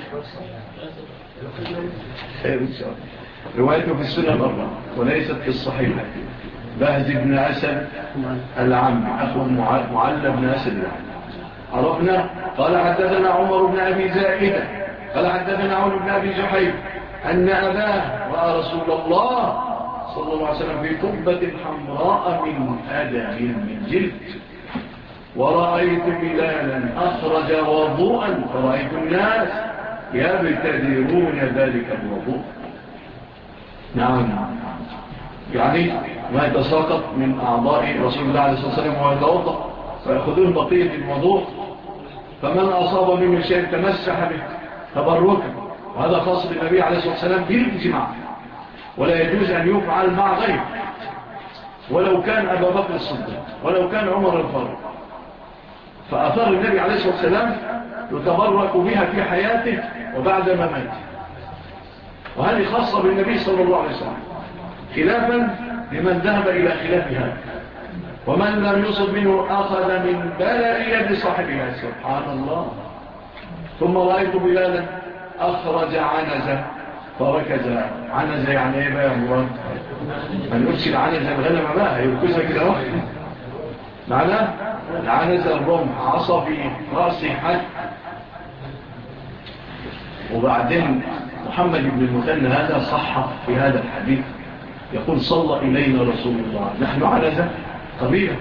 روايته في السنة الأربعة وليست في الصحيحة. بهز بن أسد العم أخو معلى بن أسد العم عرفنا. قال حدثنا عمر بن أبي زائدة قال حدثنا عمر بن أبي جحيم أن أباه رأى رسول الله صلى الله عليه وسلم في قبة حمراء من أدم من جلد ورأيت بلالا أخرج وضوءا فرأيت الناس يبتدرون ذلك الوضوء. نعم يعني ما يتساقط من أعضاء رسول الله عليه الصلاة والسلام وهو يتوضأ فيأخذون بقية الوضوء فمن أصاب منه شيء تمسح به تبركا وهذا خاص بالنبي عليه الصلاة والسلام بالإجماع ولا يجوز أن يفعل مع غيره ولو كان أبا بكر الصديق ولو كان عمر الفاروق. فأثار النبي عليه الصلاة والسلام يتبرك بها في حياته وبعد مماته وهذه خاصة بالنبي صلى الله عليه وسلم خلافا لمن ذهب إلى خلاف هذا ومن لم يصب منه أخذ من بلع يد صاحبها سبحان الله. ثم رأيت بلالا أخرج عنزة فركز عنزة يعني ايه بقى يا مراد ما نقولش العنزة الغنم بقى يركزها كده واحد معناه العنزة الرمح عصبي رأسي حد. وبعدين محمد بن المثنى هذا صح في هذا الحديث يقول صلى إلينا رسول الله نحن عنزة قبيلة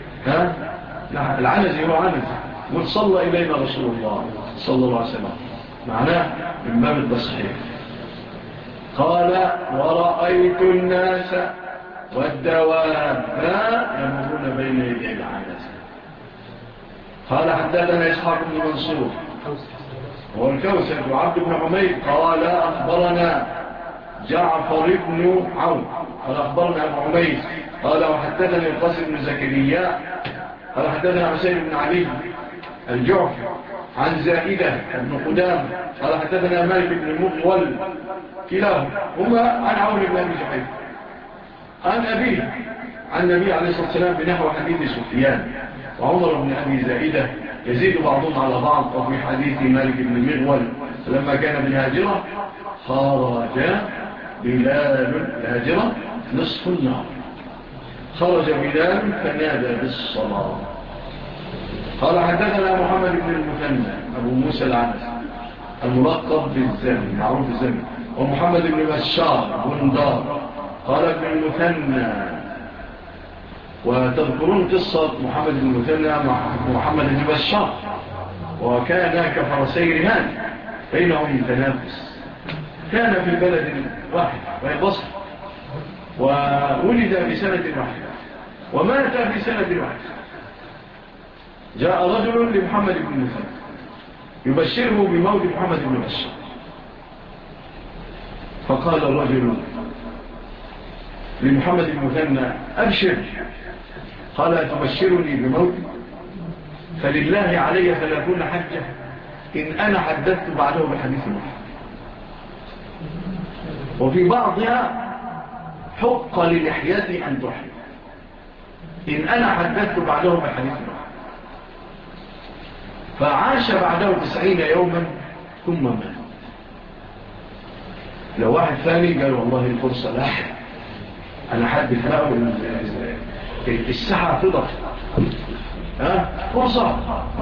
العنزة هو عنزة يقول صلى إلينا رسول الله صلى الله عليه وسلم معناه من باب التصحيح. قال ورأيت الناس والدواب يمرون بين يدي العنزة. قال حدثنا إسحاق بن منصور هو الكوسج وعبد بن عمير قال أخبرنا جعفر بن عون قال أخبرنا أبو عمير قال وحدثنا القاسم بن زكريا قال حدثنا حسين بن علي الجعفي عن زائدة بن قدام قال حدثنا مالك بن مغول كلاهما هما عن عون بن أبي جحيم عن أبيه عن النبي عليه الصلاة والسلام بنحو حديث سفيان وعمر بن أبي زائدة يزيد بعضهم على بعض. وفي حديث مالك بن مغول لما كان بالهاجرة خرج بلال الهاجرة نصف النار خرج بلال فنادى بالصلاة. قال حدثنا محمد بن المثنى أبو موسى العنس الملقب بالزمن معروف الزمن ومحمد بن بشار بندار قال ابن المثنى. وتذكرون قصة محمد بن المثنى مع محمد بن بشار وكان كفرسي رهان بينهم تنافس. كان في بلد واحد وهي بصر وولد في سنة واحدة ومات في سنة واحدة. جاء رجل لمحمد بن المثنى يبشره بموت محمد بن بشار فقال الرجل لمحمد بن المثنى أبشر قال أتبشرني بموت فلله علي 30 حجة إن أنا حدثت بعده بحديث واحد. وفي بعضها حق للحياتي أن تحيي إن أنا حدثت بعده بحديث واحد. فعاش بعده 90 يوما ثم مات. لو واحد ثاني قال والله الفرصة لاحق أنا حدث له الساعة تضف فرصة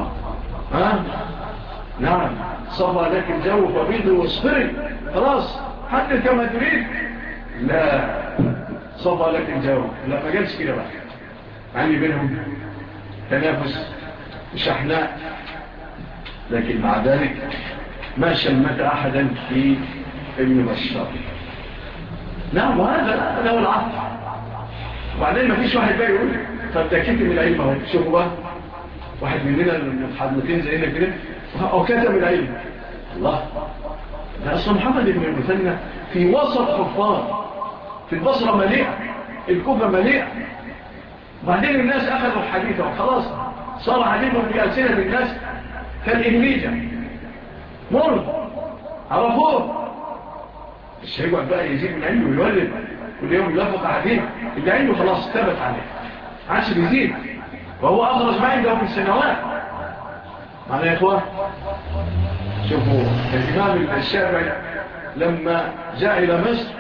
نعم صفى لك الجو فبيض واصفري خلاص حدث كما تريد. لا صفى لك الجو لا ما قالش كده بقى عني بينهم تنافس شحناء لكن مع ذلك ما شمت أحدا في ابن بشار. نعم وهذا هو العقل. وبعدين ما فيش واحد بقى يقول فابتكيت من العلم اهو شوفوا بقى واحد مننا المحاضرتين زينا كده او كتب العلم الله ده اصلا محمد بن المثنى في وسط حفار في البصره مليئه الكوفة مليئة. وبعدين الناس أخذوا الحديث وخلاص صار حديثهم في ألسنة الناس كالإنميجة مر عرفوه. مش هيقعد بقى يزيد من عنده ويولد كل يوم يلفق حديث اللي عنده خلاص ثبت عليه عادش بيزيد، وهو أخرج ما عنده في السنوات. معنى يا إخوة شوفوا الإمام الشافعي لما جاء إلى مصر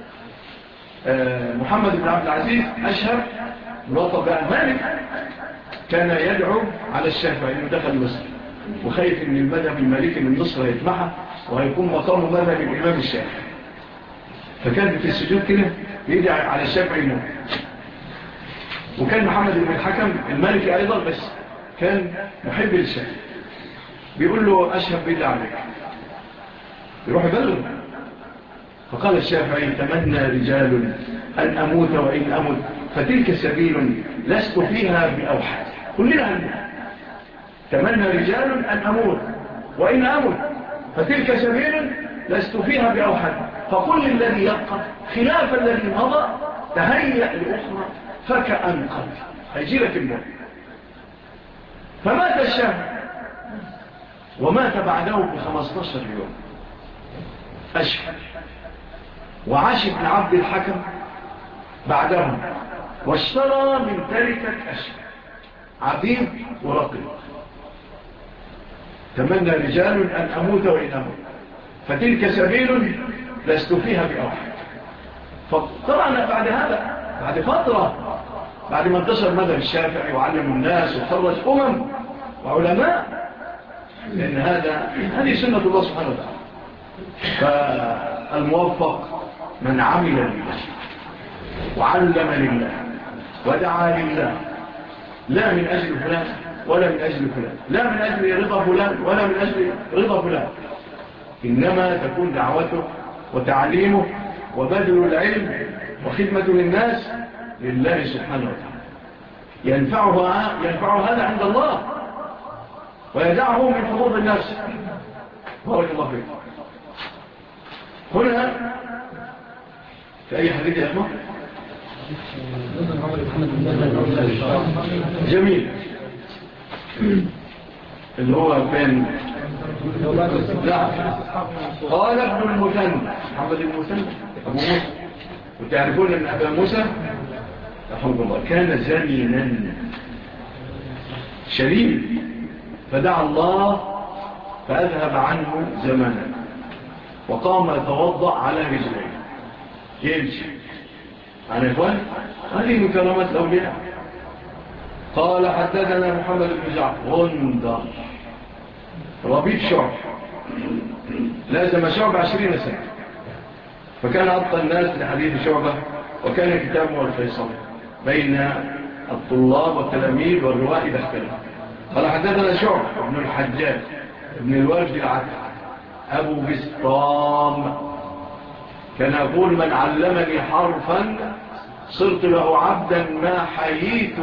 محمد بن عبد العزيز أشهر ملطب بقى المالك كان يدعو على الشافعي إنه دخل مصر وخايف إن المذهب المالكي من مصر هيتمحى وهيكون مقام مذهب الإمام الشافعي، فكان في السجود كده يدعي على الشافعي يموت. وكان محمد بن الحكم المالكي أيضا بس كان محب للشافعي، بيقول له أشهر بالله عليك، يروح يبلغ. فقال الشافعي تمنى رجال أن أموت وإن أموت فتلك سبيل لست فيها بأوحد. كلنا أموت. تمنى رجال أن أموت وإن أموت فتلك سبيل لست فيها بأوحد، فقل الذي يبقى خلاف الذي مضى تهيأ لأخرى فكأن قد هيجي لك الموت. فمات الشافعي ومات بعده ب15 يوم أشهر، وعاش ابن عبد الحكم بعدهم واشترى من تركة أشهر عبيد ورقيق. تمنى رجال أن أموت وإن أموت فتلك سبيل لست فيها بأوحد. فطبعا بعد هذا بعد فترة بعد ما انتشر مذهب الشافعي وعلم الناس وخرج وعلماء، لأن هذه سنة الله سبحانه وتعالى. فالموفق من عمل لله وعلم لله ودعا لله، لا من أجل فلان ولا من أجل فلان، لا من أجل رضا فلان ولا من أجل رضا فلان، إنما تكون دعوته وتعليمه وبذل العلم وخدمة للناس لله سبحانه وتعالى. ينفع هذا عند الله ويدعه من حظوظ الناس. بارك الله فيك. هنا في أي حديث يا أخوة جميل اللي هو فين؟ لا قال ابن المثنى محمد المثنى أبو موسى، وتعرفون أن أبا موسى رحمه الله كان زمينا شديد، فدعا الله فأذهب عنه زمانا وقام يتوضأ على رجلين يمشي. عن إخوان هذه من كرامات الأولياء. قال حدثنا محمد بن جعفر غندر ربيب شعب، لازم شعب 20 سنة، فكان أبقى الناس لحديث شعبة، وكان كتابه الفيصل بين الطلاب والتلاميذ والرواة إذا اختلف. قال حدثنا شعب ابن الحجاج ابن الوالد العتق أبو بسطام كان يقول من علمني حرفا صرت له عبدا ما حييت،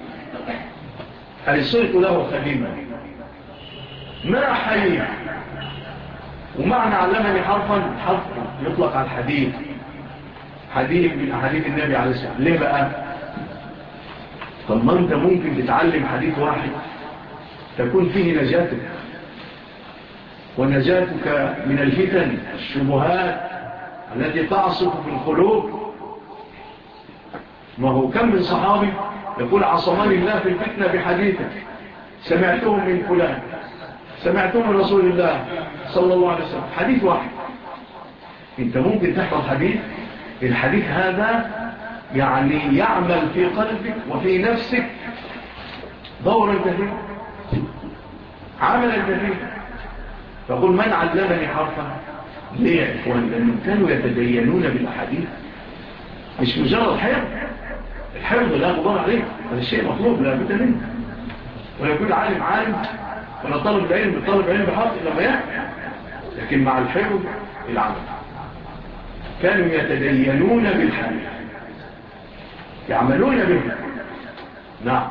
أي صرت له خديما ما حييت. ومعنى علمني حرفا حرف يطلق على الحديث، حديث من أحاديث النبي عليه الصلاة والسلام. ليه بقى؟ طب ما أنت ممكن تتعلم حديث واحد تكون فيه نجاتك ونجاتك من الفتن الشبهات التي تعصف في القلوب. ما هو كم من صحابي يقول عصمان الله في الفتنة بحديثك سمعتهم من فلان، سمعتهم من رسول الله صلى الله عليه وسلم، حديث واحد. انت ممكن تحفظ حديث، الحديث هذا يعني يعمل في قلبك وفي نفسك دورا كثيرا عملا كثيرا. فقل من علمني حرفا. ليه يا إخوان؟ لأنهم كانوا يتدينون بالأحاديث، مش مجرد حفظ. الحفظ لا غبار عليه، هذا الشيء مطلوب لا بد منه، ويكون عالم عالم ولا طالب العلم بالطالب علم بحق إلا ما يحفظ، لكن مع الحفظ العمل. كانوا يتدينون بالحديث يعملون به. نعم.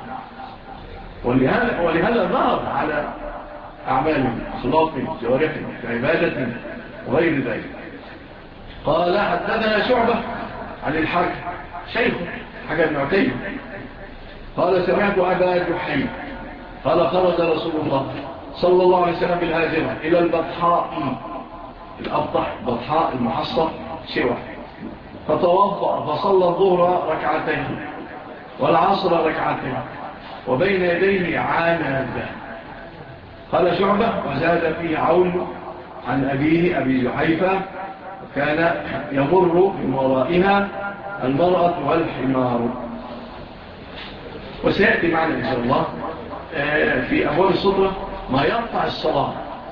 ولهذا ظهر على أعمالهم صلاتهم جوارحهم عبادتهم وغير ذلك. قال حدثنا شعبة عن الحاكم شيخه حاجة بن عتيبة قال سمعت أبا جحيم قال خرج رسول الله صلى الله عليه وسلم بالهاجرة إلى البطحاء بطحاء المحصر شوى فتوضأ فصلى الظهر ركعتين والعصر ركعتين وبين يديه عنازة. قال شعبة وزاد فيه عون عن أبيه أبي جحيفة كان يمر من ورائها المرأة والحمار. وسيأتي معنا إن شاء الله في أبواب الصدرة ما يقطع الصلاة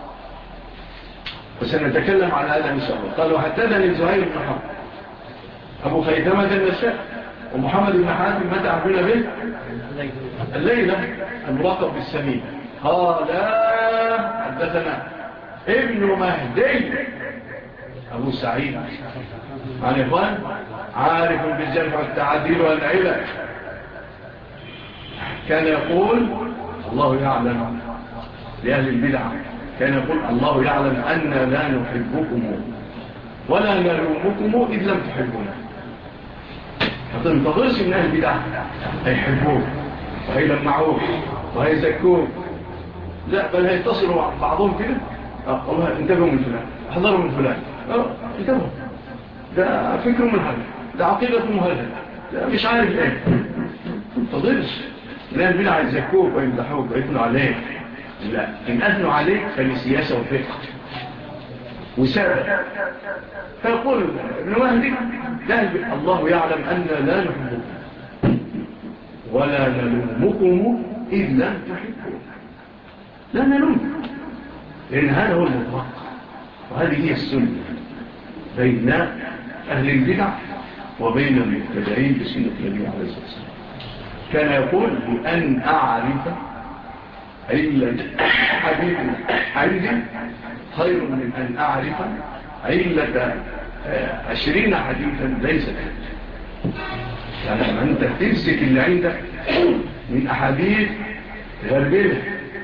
وسنتكلم على هذا إن شاء الله. قال وحدثني زهير بن حرب أبو خيثمة النساء ومحمد بن حاتم متى عبدنا به الليلة الملقب بالسمين قال حدثنا ابن مهدي أبو سعيد عن إخوان عارف بالجرح والتعديل والعلة كان يقول الله يعلم لأهل البدعة كان يقول الله يعلم أن لا نحبكم ولا نلومكم إذ لم تحبونا. فتنتظرش من أهل البدعة هيحبوك وهيلمعوك وهيزكوك لا بل هيتصلوا بعضهم كده والله انتبهوا من فلان احضروا من فلان انتبهوا ده فكر منهل ده عقيدة مهلة ده مش عارف ايه تنتظرش من أهل البدعة يزكوك ويمدحوك ويثنوا عليك لا إن أثنوا عليك فلسياسة وفقه وسابق فيقول ابن مهدي الله يعلم أن لا نحبكم ولا نلومكم إذ لم تحبوا لا نلومكم لأن هذا هو المطلق وهذه هي السنة بين أهل البدع وبين المبتدعين بسنة النبي عليه الصلاة والسلام. كان يقول بأن أعرف علة حديث عندي خير من أن أعرف علة 20 حديثا ليس يعني لما أنت تمسك اللي عندك من أحاديث غربلة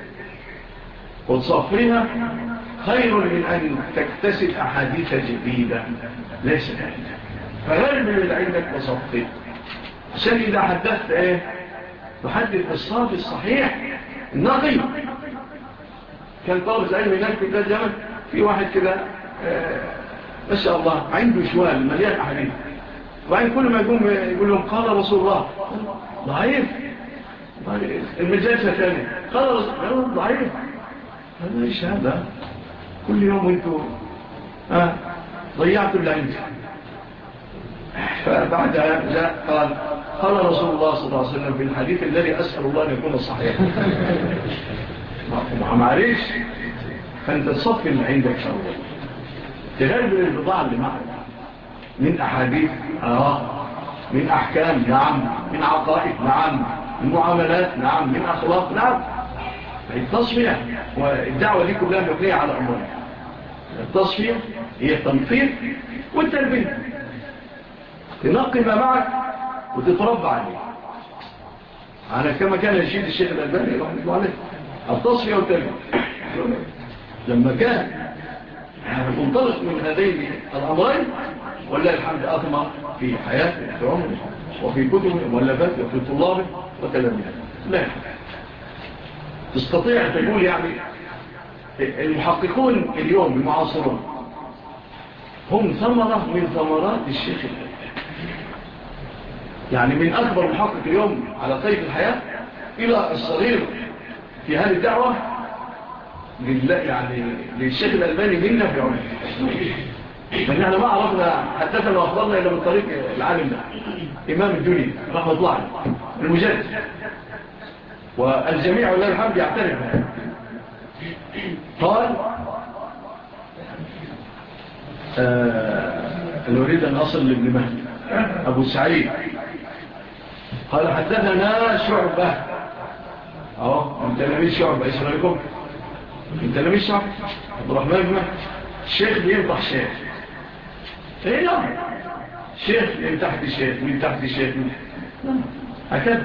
وتصفيها خير من أن تكتسب أحاديث جديدة ليس عندك فغربل اللي عندك وصفيه عشان إذا حدثت تحدث الصافي الصحيح النقي. كان طالب العلم هناك في بلاد اليمن في واحد كده ما شاء الله عنده شوال مليان أحاديث وبعدين كل ما يقول لهم قال رسول الله ضعيف المجالسة ثانية قال رسول الله ضعيف هذا إيش هذا كل يوم انتوا ضيعتوا اللي عندي. فبعدها جاء قال رسول الله صلى الله عليه وسلم في الحديث الذي أسأل الله أن يكون صحيح ما عريش فأنت تصفي اللي عندك أول تغير البضاعة اللي معك من أحاديث من أحكام نعم من عقائد نعم من معاملات نعم من أخلاق نعم. التصفية والدعوة دي كلها مبنية على أمرين التصفية هي التنقية والتربية تنقي ما معك وتتربى عليه على كما كان يشيد الشيخ الألباني رحمه الله عليه التصفية والتربية لما كان منطلق من هذين الأمرين والله الحمد أثمر في حياته في عمره وفي كتبه ومؤلفاته وفي طلابه وتلاميذه لا تستطيع تقول يعني المحققون اليوم المعاصرون هم ثمرة من ثمرات الشيخ الألباني يعني من أكبر محقق اليوم على قيد الحياة إلى الصغير في هذه الدعوة يعني للشيخ الألباني منا في عمره فنحن ما عرفنا حدثنا وأخبرنا إلا من طريق العالم ده إمام الدنيا رحمة الله عليه المجدد والجميع والله الحمد يعترف قال نريد أن أصل لابن مهدي أبو سعيد قال حدثنا شعبة من تلاميذ شعبة اسمه لكم من تلاميذ شعبة عبد الرحمن بن الشيخ بينطح شيخ ايه نعم شيخ من تحت الشيخ من تحت الشيخ هكذا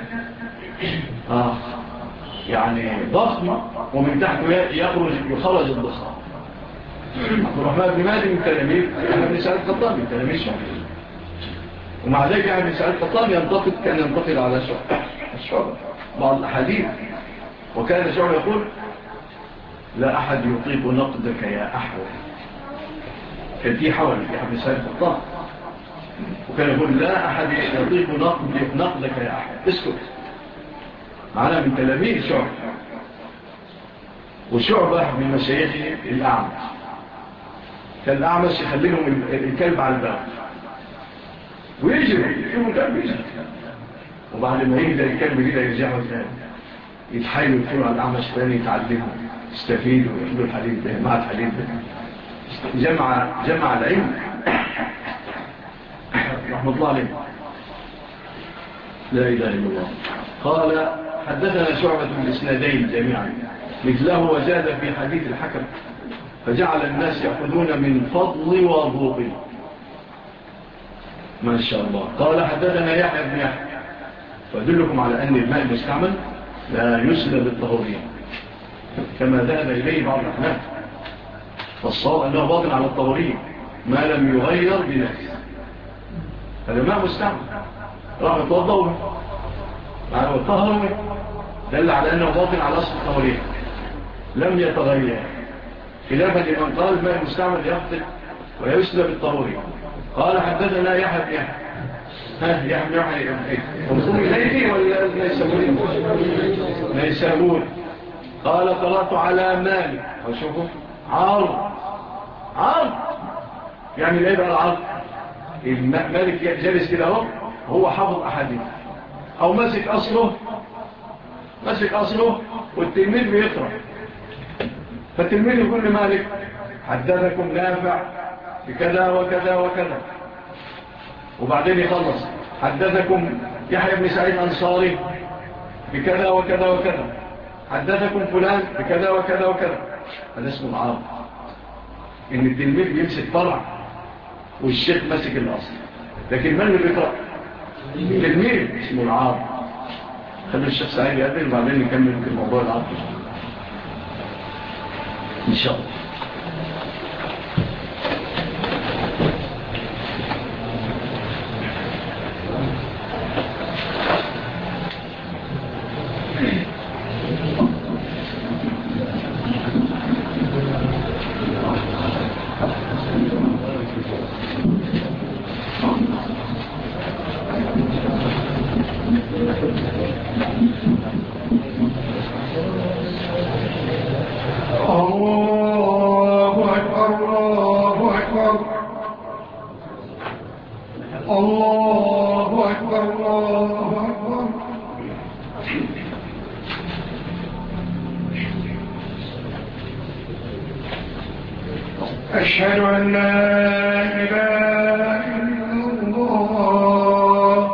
يعني ضخم ومن تحته يخرج الضخم. عبد الرحمن بن مهدي من تلاميذ أحمد بن سعيد القطان من تلاميذ شعبة ومع ذلك يعني سعيد القطان كان ينتقد على شعبة بعض الأحاديث، وكان شعبة يقول لا أحد يطيق نقدك يا أحول. كان في حول في حبل سعيد القطان، وكان يقول لا أحد يطيق نقدك يا أحول، اسكت. معنا من تلاميذ شعبة، وشعبة من مشايخه الأعمش. كان الأعمش يخلي لهم الكلب على الباب ويجروا يشوفوا الكلب يجري، وبعد ما يهدى الكلب كده يرجعوا ثاني يتحايلوا يدخلوا على الأعمش ثاني يتعلموا يستفيدوا ويحلوا الحليب ده مع الحليب ده. جمع العلم رحمة الله عليه. لا إله إلا الله. قال حدثنا شعبة الإسنادين جميعا مثله وزاد في حديث الحكم فجعل الناس يأخذون من فضل وضوء. ما شاء الله. قال حدثنا يحيى بن يحيى وأدلكم على أن الماء المستعمل لا يسلب الطهورية كما ذهب إليه بعض الأحناف، فالصواب أنه باطن على الطهورية ما لم يغير بنفسه. هذا ماء مستعمل راح يتوضأ وطهره دل على أنه باطن على أصل الطهورية لم يتغير، خلافا لمن قال الماء المستعمل يبطل ويسلب الطهورية. قال حدثنا يحيى بن يحيى يحيى بن يحيى ومسلم إليه ولا نيسابون. قال قرأت على مالك وشوفوا عرض يعني لا يبقى العرض مالك جالس كده هو حافظ أحاديث أو ماسك أصله والتلميذ بيقرأ، فالتلميذ يقول لمالك حدثكم نافع بكذا وكذا وكذا، وبعدين يخلص حدثكم يحيى بن سعيد الأنصاري بكذا وكذا وكذا، حدثكم فلان بكذا وكذا وكذا. هذا اسمه العرض، إن التلميذ بيمسك فرع والشيخ ماسك الأصل، لكن من اللي بيقرأ؟ التلميذ. اسمه العرض. خلوا الشيخ سعيد يقدر وبعدين نكمل في الموضوع العرض إن شاء الله. أشهد أن لا إله إلا الله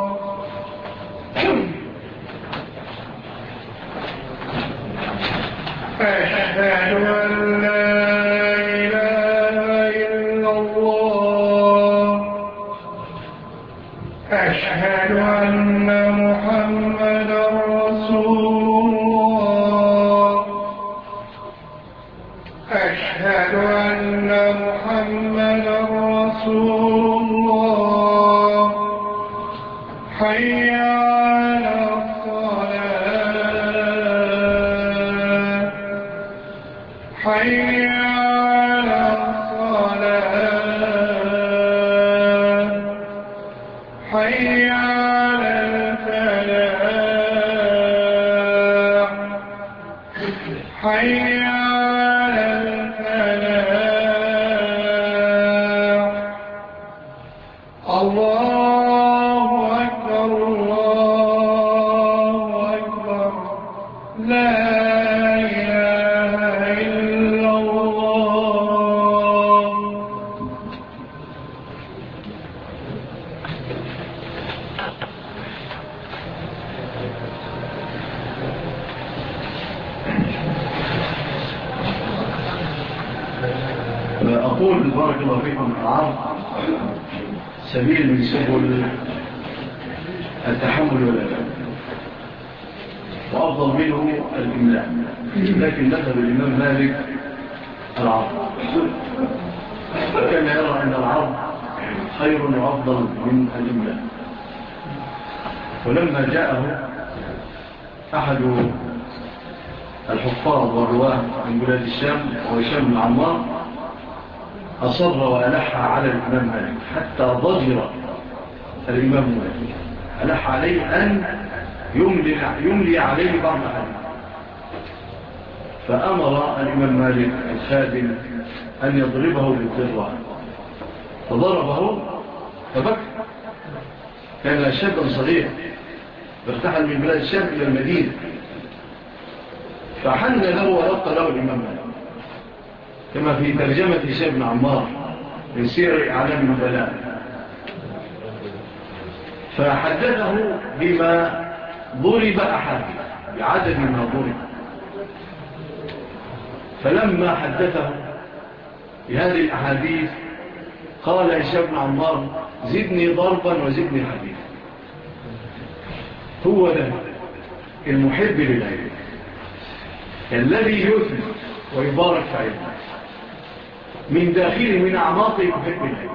أشهد أن لا إله إلا الله أشهد أن محمدا رسول الله أشهد أن محمدا رسول الله حي على الصلاة حي على الصلاة حي على الفلاح حي على الفلاح. الله أكبر الله أكبر لا إله إلا الله. أقول بارك الله فيكم العرض سبيل من سبل التحمل والأداء، وأفضل منه الإملاء، لكن مذهب الإمام مالك العرض، وكان يرى أن العرض خير وأفضل من الإملاء. ولما جاءه أحد الحفاظ والرواه من بلاد الشام وهشام بن عمار أصر وألح على الإمام مالك حتى ضجر الإمام مالك، ألح عليه أن يملي عليه بعض الحديث. فأمر الإمام مالك الخادم أن يضربه بالذرة، فضربه فبكى. كان شابا صغيرا ارتحل من بلاد الشام إلى المدينة، فحن له ورق له الإمام مالك كما في ترجمة هشام بن عمار من سير أعلام النبلاء. فحدثه بما ضرب أحد بعدد ما ضرب. فلما حدثه بهذه الأحاديث قال هشام بن عمار زدني ضربا وزدني حديثا. هو ده المحب للعلم الذي يثني ويبارك في علمه من داخله من أعماقه يحب العلم.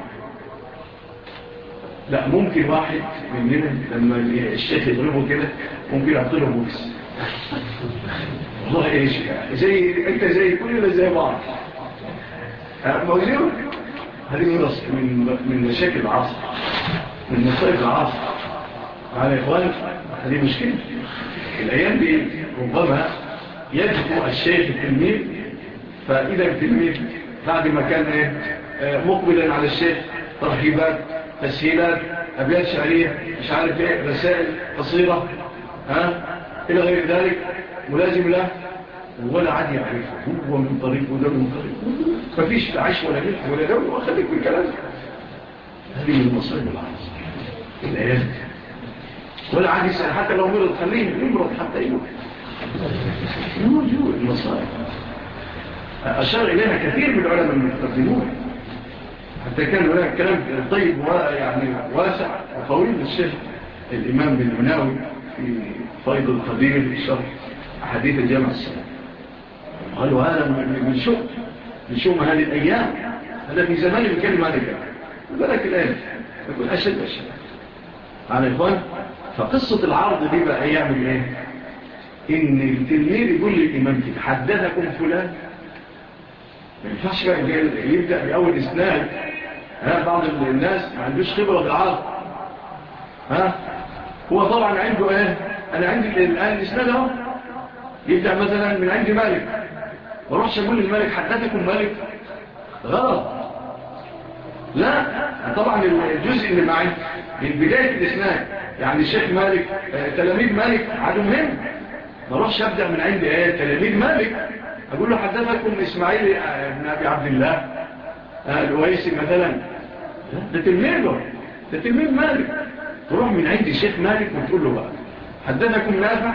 لا ممكن واحد مننا لما الشيخ يضربه كده ممكن يعطله بوكس، والله ايش زي انت زي كلنا زي بعض موجود. هذه من مشاكل العصر، من مصائب العصر على إخوان. هذه مشكلة الأيام دي. ربما يدفع الشيخ التلميذ، فإذا التلميذ بعد ما كان مقبلا على الشيخ ترحيبات تسهيلات أبيات شعرية مش عارف ايه رسائل قصيرة إلى غير ذلك ملازم له ولا عاد يعرفه هو من طريق وده من طريق، مفيش عيش ولا ملح ولا دولة وخليك بالكلام. هذه من مصائب العصر الآيات. ولا عاد يسأل حتى لو مرض خليه يمرض حتى يموت. موجود المصائب أشار إليها كثير من العلماء المتقدمون، حتى كان هناك كلام طيب يعني واسع وطويل للشيخ الإمام بن مناوي في فيض القدير في شرح أحاديث الجامع السلام. قالوا هذا من شؤم هذه الأيام، هذا في زمان الكلمة هذه بالك الآن يقول أشد على إخوان. فقصة العرض دي بقى يعمل إيه؟ إن التلميذ يقول للإمام كده حدثكم فلان، ما ينفعش بقى يبدأ بأول إسناد. بعض الناس ما عندوش خبرة بالعرض. هو طبعا عنده إيه؟ أنا عندي الآن إسناد اهو، يبدأ مثلا من عندي مالك، وروحش أقول للمالك حدثكم مالك، غلط. لا طبعا الجزء اللي معي من بداية الإسناد يعني الشيخ مالك تلاميذ مالك عدو مهم، ما روحش أبدأ من عندي تلاميذ مالك أقول له حدثكم إسماعيل بن أبي عبد الله الويسي مثلا، ده تلميذ مالك. تروح من عندي الشيخ مالك وتقول له بقى حدثكم نافع.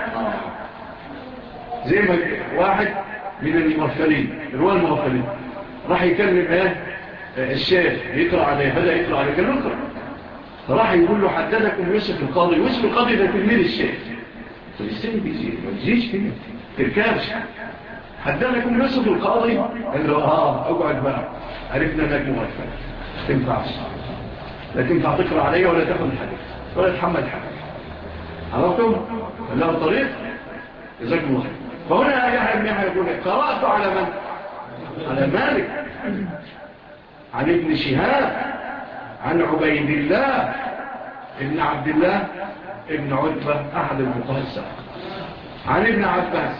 زي ما واحد من المغفلين رواه المغفلين راح يكلم الشيخ يقرأ عليه، بدأ يقرأ عليه كان يقرأ، فراح يقول له حدثكم يوسف القاضي. يوسف القاضي ده تلميذ الشيخ. فالإنسان بيجي ما تجيش كده تركابش حدثكم يوسف القاضي. قال له اقعد بقى، عرفنا انك مغفل تنفعش، لا تنفع تقرأ عليه ولا تاخد الحديث ولا تحمل الحديث. عرفتم؟ له الطريق جزاكم الله خير. فهنا يحيى بن يحيى يقول قرأت على من؟ على مالك عن ابن شهاب عن عبيد الله ابن عبد الله ابن عتبة أحد الفقهاء السبعة عن ابن عباس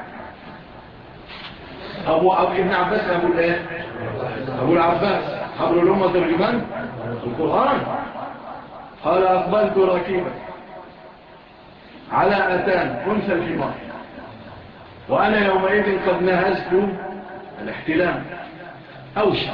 ابن عباس أبو العباس حبر الأمة ترجمان القرآن. قال أقبلت راكبا على أتان أنثى الحمار وأنا يومئذ قد نهزت الاحتلام أوشك،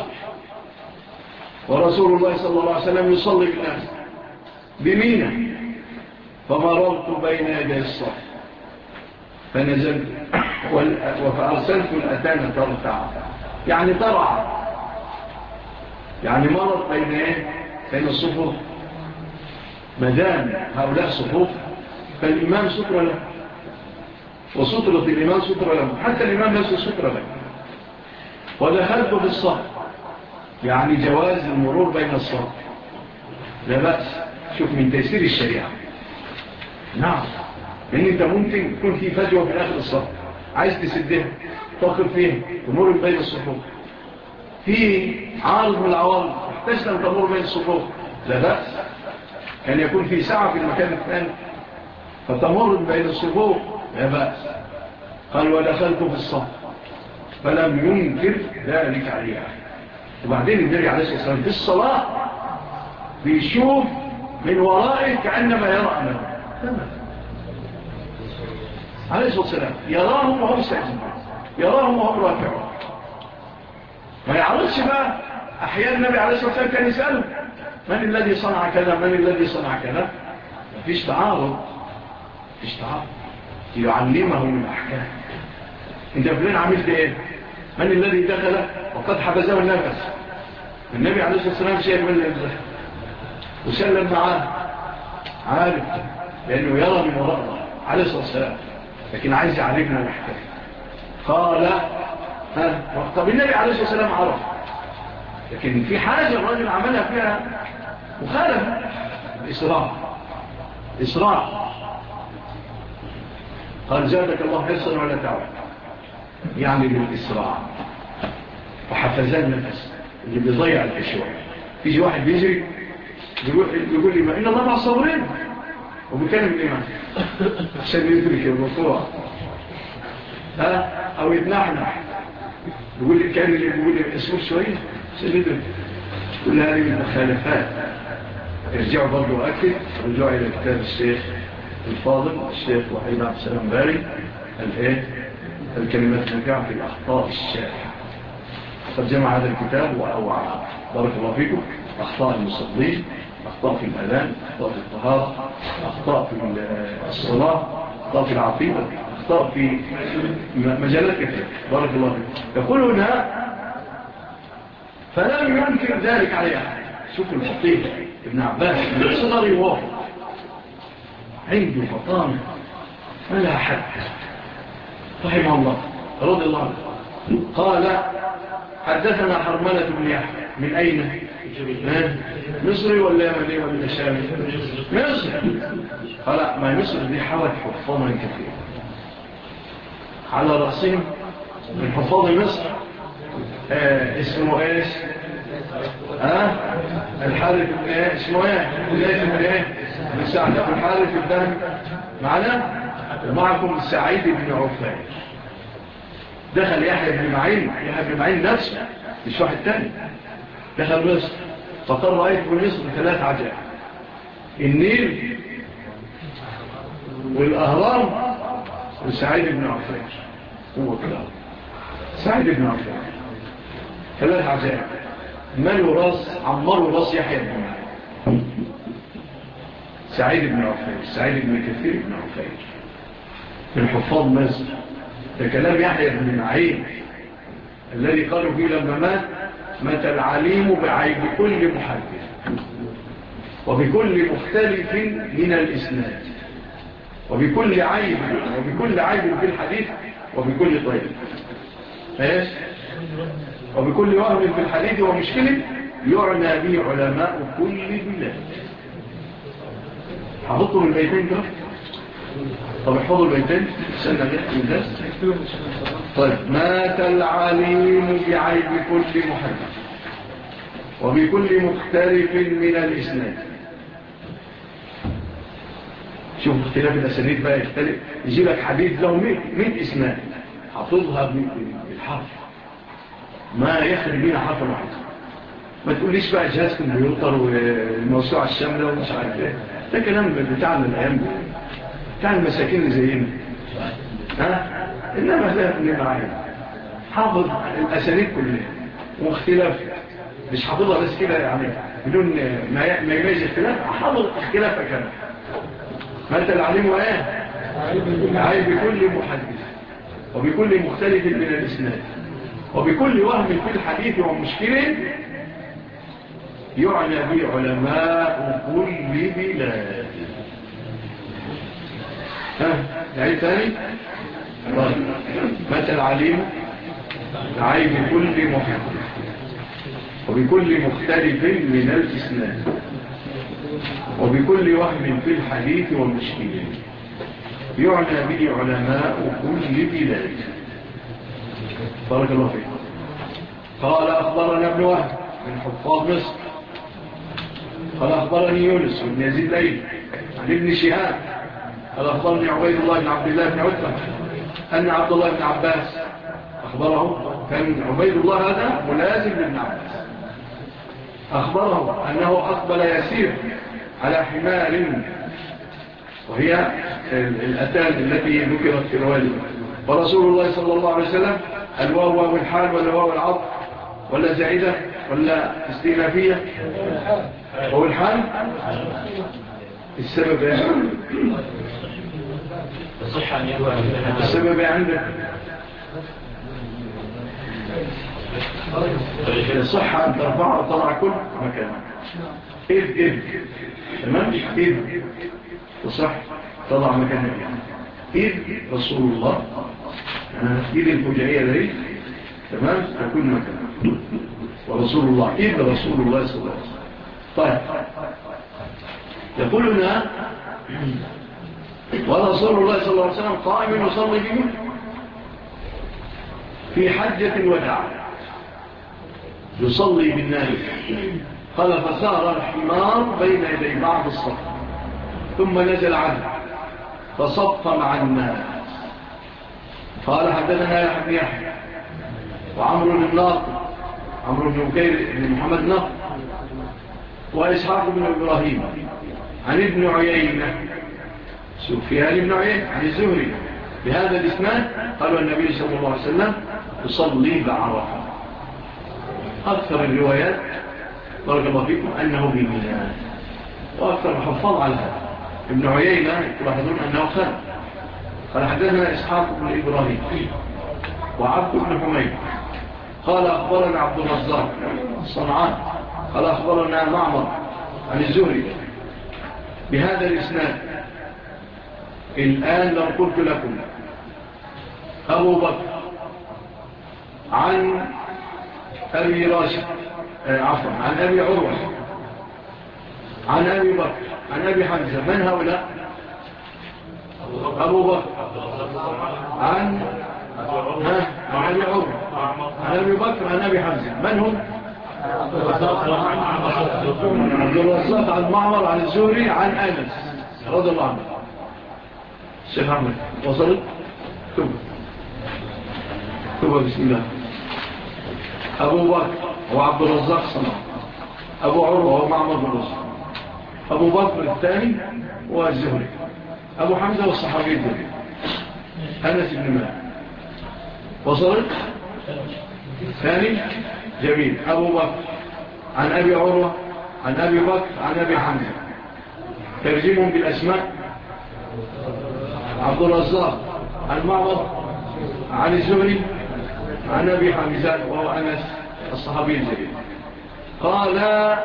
ورسول الله صلى الله عليه وسلم يصلي بالناس بمينة، فمررت بين يدي الصف فنزلت فأرسلت الأتان ترتع، يعني ترعى، يعني مرت بين الصفوف. مدام هؤلاء صفوف فالإمام ستر له، وسترة الإمام ستر له، حتى الإمام ليس ستر له. ودخلت في الصف، يعني جواز المرور بين الصف لا بأس. شوف من تيسير الشريعة نعم، لأن أنت ممكن يكون في فجوة في آخر الصف عايز تسدها تقف فيه تمر بين الصفوف، في عارض من العوارض تحتاج أن تمر بين الصفوف لا بأس، كان يكون في ساعة في المكان الثاني فتمر بين الصفوف لا بأس. قال ودخلت في الصف فلم ينكر ذلك عليها. وبعدين النبي عليه الصلاة والسلام في الصلاة بيشوف من ورائه كأنما يرى أمامه عليه الصلاة والسلام، يراهم وهم ساجدون، يراهم وهم راكعون، ما يعرضش بقى. أحيانا النبي عليه الصلاة والسلام كان يسأله من الذي صنع كذا، من الذي صنع كذا، مفيش تعارض، مفيش تعارض، يعلمهم الأحكام. انت فلان عملت ايه؟ من الذي دخل وقد حبزه النفس؟ النبي عليه الصلاة والسلام شيء من النفس وسلم معاه، عارف لأنه يرى من وراءه عليه الصلاة والسلام، لكن عايز يعلمنا الأحكام. قال طب النبي عليه الصلاة والسلام عرف، لكن في حاجة الرجل عملها فيها مخالفة، إسراع. قال زادك الله حرصا ولا تعود، يعني بالإسراع وحفزان النفس اللي بيضيع الخشوع. فيجي واحد بيجري يقول لي ما إن الله مع الصابرين، وبيكلم الإيمان عشان يدرك الموضوع أو يتنحنح، يقول لي كان اللي يقول لي اسمه شوية عشان يدرك. كل هذه المخالفات ارجعوا برضو أكد، رجعوا إلى كتاب الشيخ الفاضل الشيخ وحيد عبد السلام باري الكلمات النافعة في الأخطاء الشائعة. قد جمع هذا الكتاب وأوعى بارك الله فيكم أخطاء المصلين، أخطاء في الأذان، أخطاء في الطهارة، أخطاء في الصلاة، أخطاء في العقيدة، أخطاء في مجالات كثيرة بارك الله فيكم. يقول هنا فلم ينكر ذلك عليها. شوفوا الخطيب ابن عباس من صدر يوافق، عنده فطانة ما لها حد رحمه الله رضي الله عنه. قال حدثنا حرملة بن يحيى من أين؟ مصري ولا يمني ولا شامي؟ مصر. قال ما مصر دي حوت حفاظا كثير على رأسهم من حفاظ مصر اسمه ايش؟ الحارث بن ايه؟ اسمه ايه؟ زيد بن ايه؟ بن سعد بن الحارث الدهن معنا ومعكم سعيد بن عفان. دخل يحيى بن معين نفسه مش واحد تاني، دخل مصر فقال رأيت في مصر 3 عجائب: النيل والأهرام وسعيد بن عفان. هو كده سعيد بن عفان 3 عجائب مالوا راس عمروا راس يحيى بن معين. سعيد بن عفان، سعيد بن كثير بن عفان من حفاظ مصر. ده كلام يحيى بن معين الذي قالوا فيه لما مات العليم بعيب كل محدث وبكل مختلف من الإسناد وبكل عيب في الحديث وبكل طيب وبكل وهم في الحديث ومشكلة يعنى به علماء كل بلاد. حفظتوا من البيتين كده؟ طب احفظوا البيتين سنة من ده. طيب مات العليم بعيب كل محدث وبكل مختلف من الإسناد. شوف اختلاف الأسانيد بقى يختلف، يجي لك حديث له 100 إسناد حافظها بالحرف ما يخرج بينا حرف واحد. ما تقوليش بقى جهاز كمبيوتر والموسوعة الشاملة ومش عارف ايه، ده كلام بتاعنا الأيام دي بتاع المساكين اللي زينا. إنما ده ابن معين حافظ الأسانيد كلها واختلاف، مش حافظها بس كده يعني بدون ما يميز اختلاف، حافظ اختلافها كمان. مات العليم ايه؟ عيب بكل محدث وبكل مختلف من الإسناد وبكل وهم في الحديث ومشكلة يعنى به علماء كل بلاد. يعني ثاني مات العليم عيب كل محدث وبكل مختلف من الإسناد وبكل وهم في الحديث والمشكل يعنى به علماء كل بلاد. بارك الله فيك. قال أخبرنا ابن وهب من حفاظ مصر قال أخبرني يونس بن يزيد ليل عن ابن شهاب قال أخبرني عبيد الله بن عبد الله بن عتبة أن عبد الله بن عباس أخبره. كان عبيد الله هذا ملازم لابن عباس. أخبره أنه أقبل يسير على حمار وهي الأتان التي ذكرت في رواية. ورسول الله صلى الله عليه وسلم الواو والحال ولا واو العطف ولا زائدة ولا استئنافية؟ هو الحال. السبب السبب عندك الصحة أن ترفع وتضع كل مكان. إذ تمام. إذ تصح تضع مكان إذ رسول الله إذ الفجائية ذلك تمام تكون مكان. ورسول الله إذ رسول الله صلى الله عليه وسلم. طيب يقول لنا ورسول الله صلى الله عليه وسلم قائم يصلي بهم في حجة الوداع يصلي بالناس. قال فسار الحمار بين يدي بعض الصف ثم نزل عنه فصف مع الناس. قال حدثنا يحيى وعمرو بن الناقد عمرو بن بكير بن محمد الناقد وإسحاق بن إبراهيم عن ابن عيينة سفيان بن عيينة عن الزهري بهذا الإسناد. قالوا النبي صلى الله عليه وسلم يصلي بعرفة. أكثر الروايات بارك الله فيكم أنه بمنى وأكثر الحفاظ على هذا. ابن عيينة تلاحظون أنه خان. قال حدثنا إسحاق بن إبراهيم وعبد بن حميد قال أخبرنا عبد الرزاق الصنعان قال أخبرنا معمر عن الزهري بهذا الإسناد. الآن لو قلت لكم أبو بكر عن أبي راشد عفوا عن أبي عروة عن أبي بكر عن أبي حمزة من هؤلاء؟ أبو بكر عن أبي عروة عن أبي بكر عن أبي حمزة من هم؟ عبد الرزاق عن معمر عن الزهري عن أنس رضي الله عنه. الشيخ أحمد وصلت؟ كبه بسم الله. أبو بكر وعبد الرزاق صنع أبو عروة ومعمر بن رشد أبو بكر الثاني والزهري أبو حمزة والصحابي الثاني أنس بن مالك. وصلت؟ ثاني جميل. أبو بكر عن أبي عروة عن أبي بكر عن أبي حمزة ترجمهم بالأسماء. عبد الرزاق عن معمر عن الزهري عن أبي حمزة وهو أنس الصحابي الجليل. قال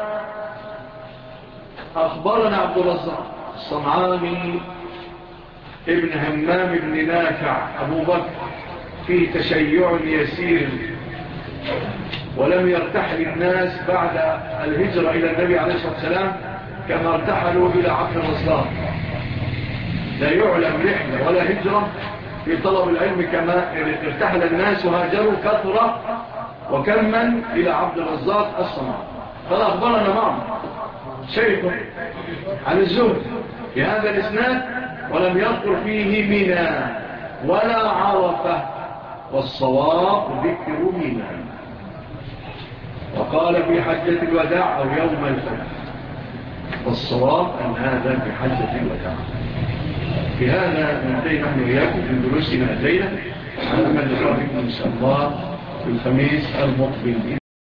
أخبرنا عبد الرزاق الصنعاني ابن همام بن نافع أبو بكر فيه تشيع يسير ولم يرتحل الناس بعد الهجرة إلى النبي عليه الصلاة والسلام كما ارتحلوا إلى عبد الرزاق. لا يعلم رحلة ولا هجرة في طلب العلم كما ارتحل الناس وهاجروا كثرة وكما إلى عبد الرزاق الصنعاني. قال أخبرنا معه شيخ عن الزهد بهذا الإسناد ولم يذكر فيه منى ولا عرفة والصواب ذكر منى. وقال في حجة الوداع أو يوم الفتح والصواب أن هذا في حجة الوداع. في هذا ننتهي نحن وإياكم في دروسنا الليلة على أمل لقائكم إن شاء الله في الخميس المقبل.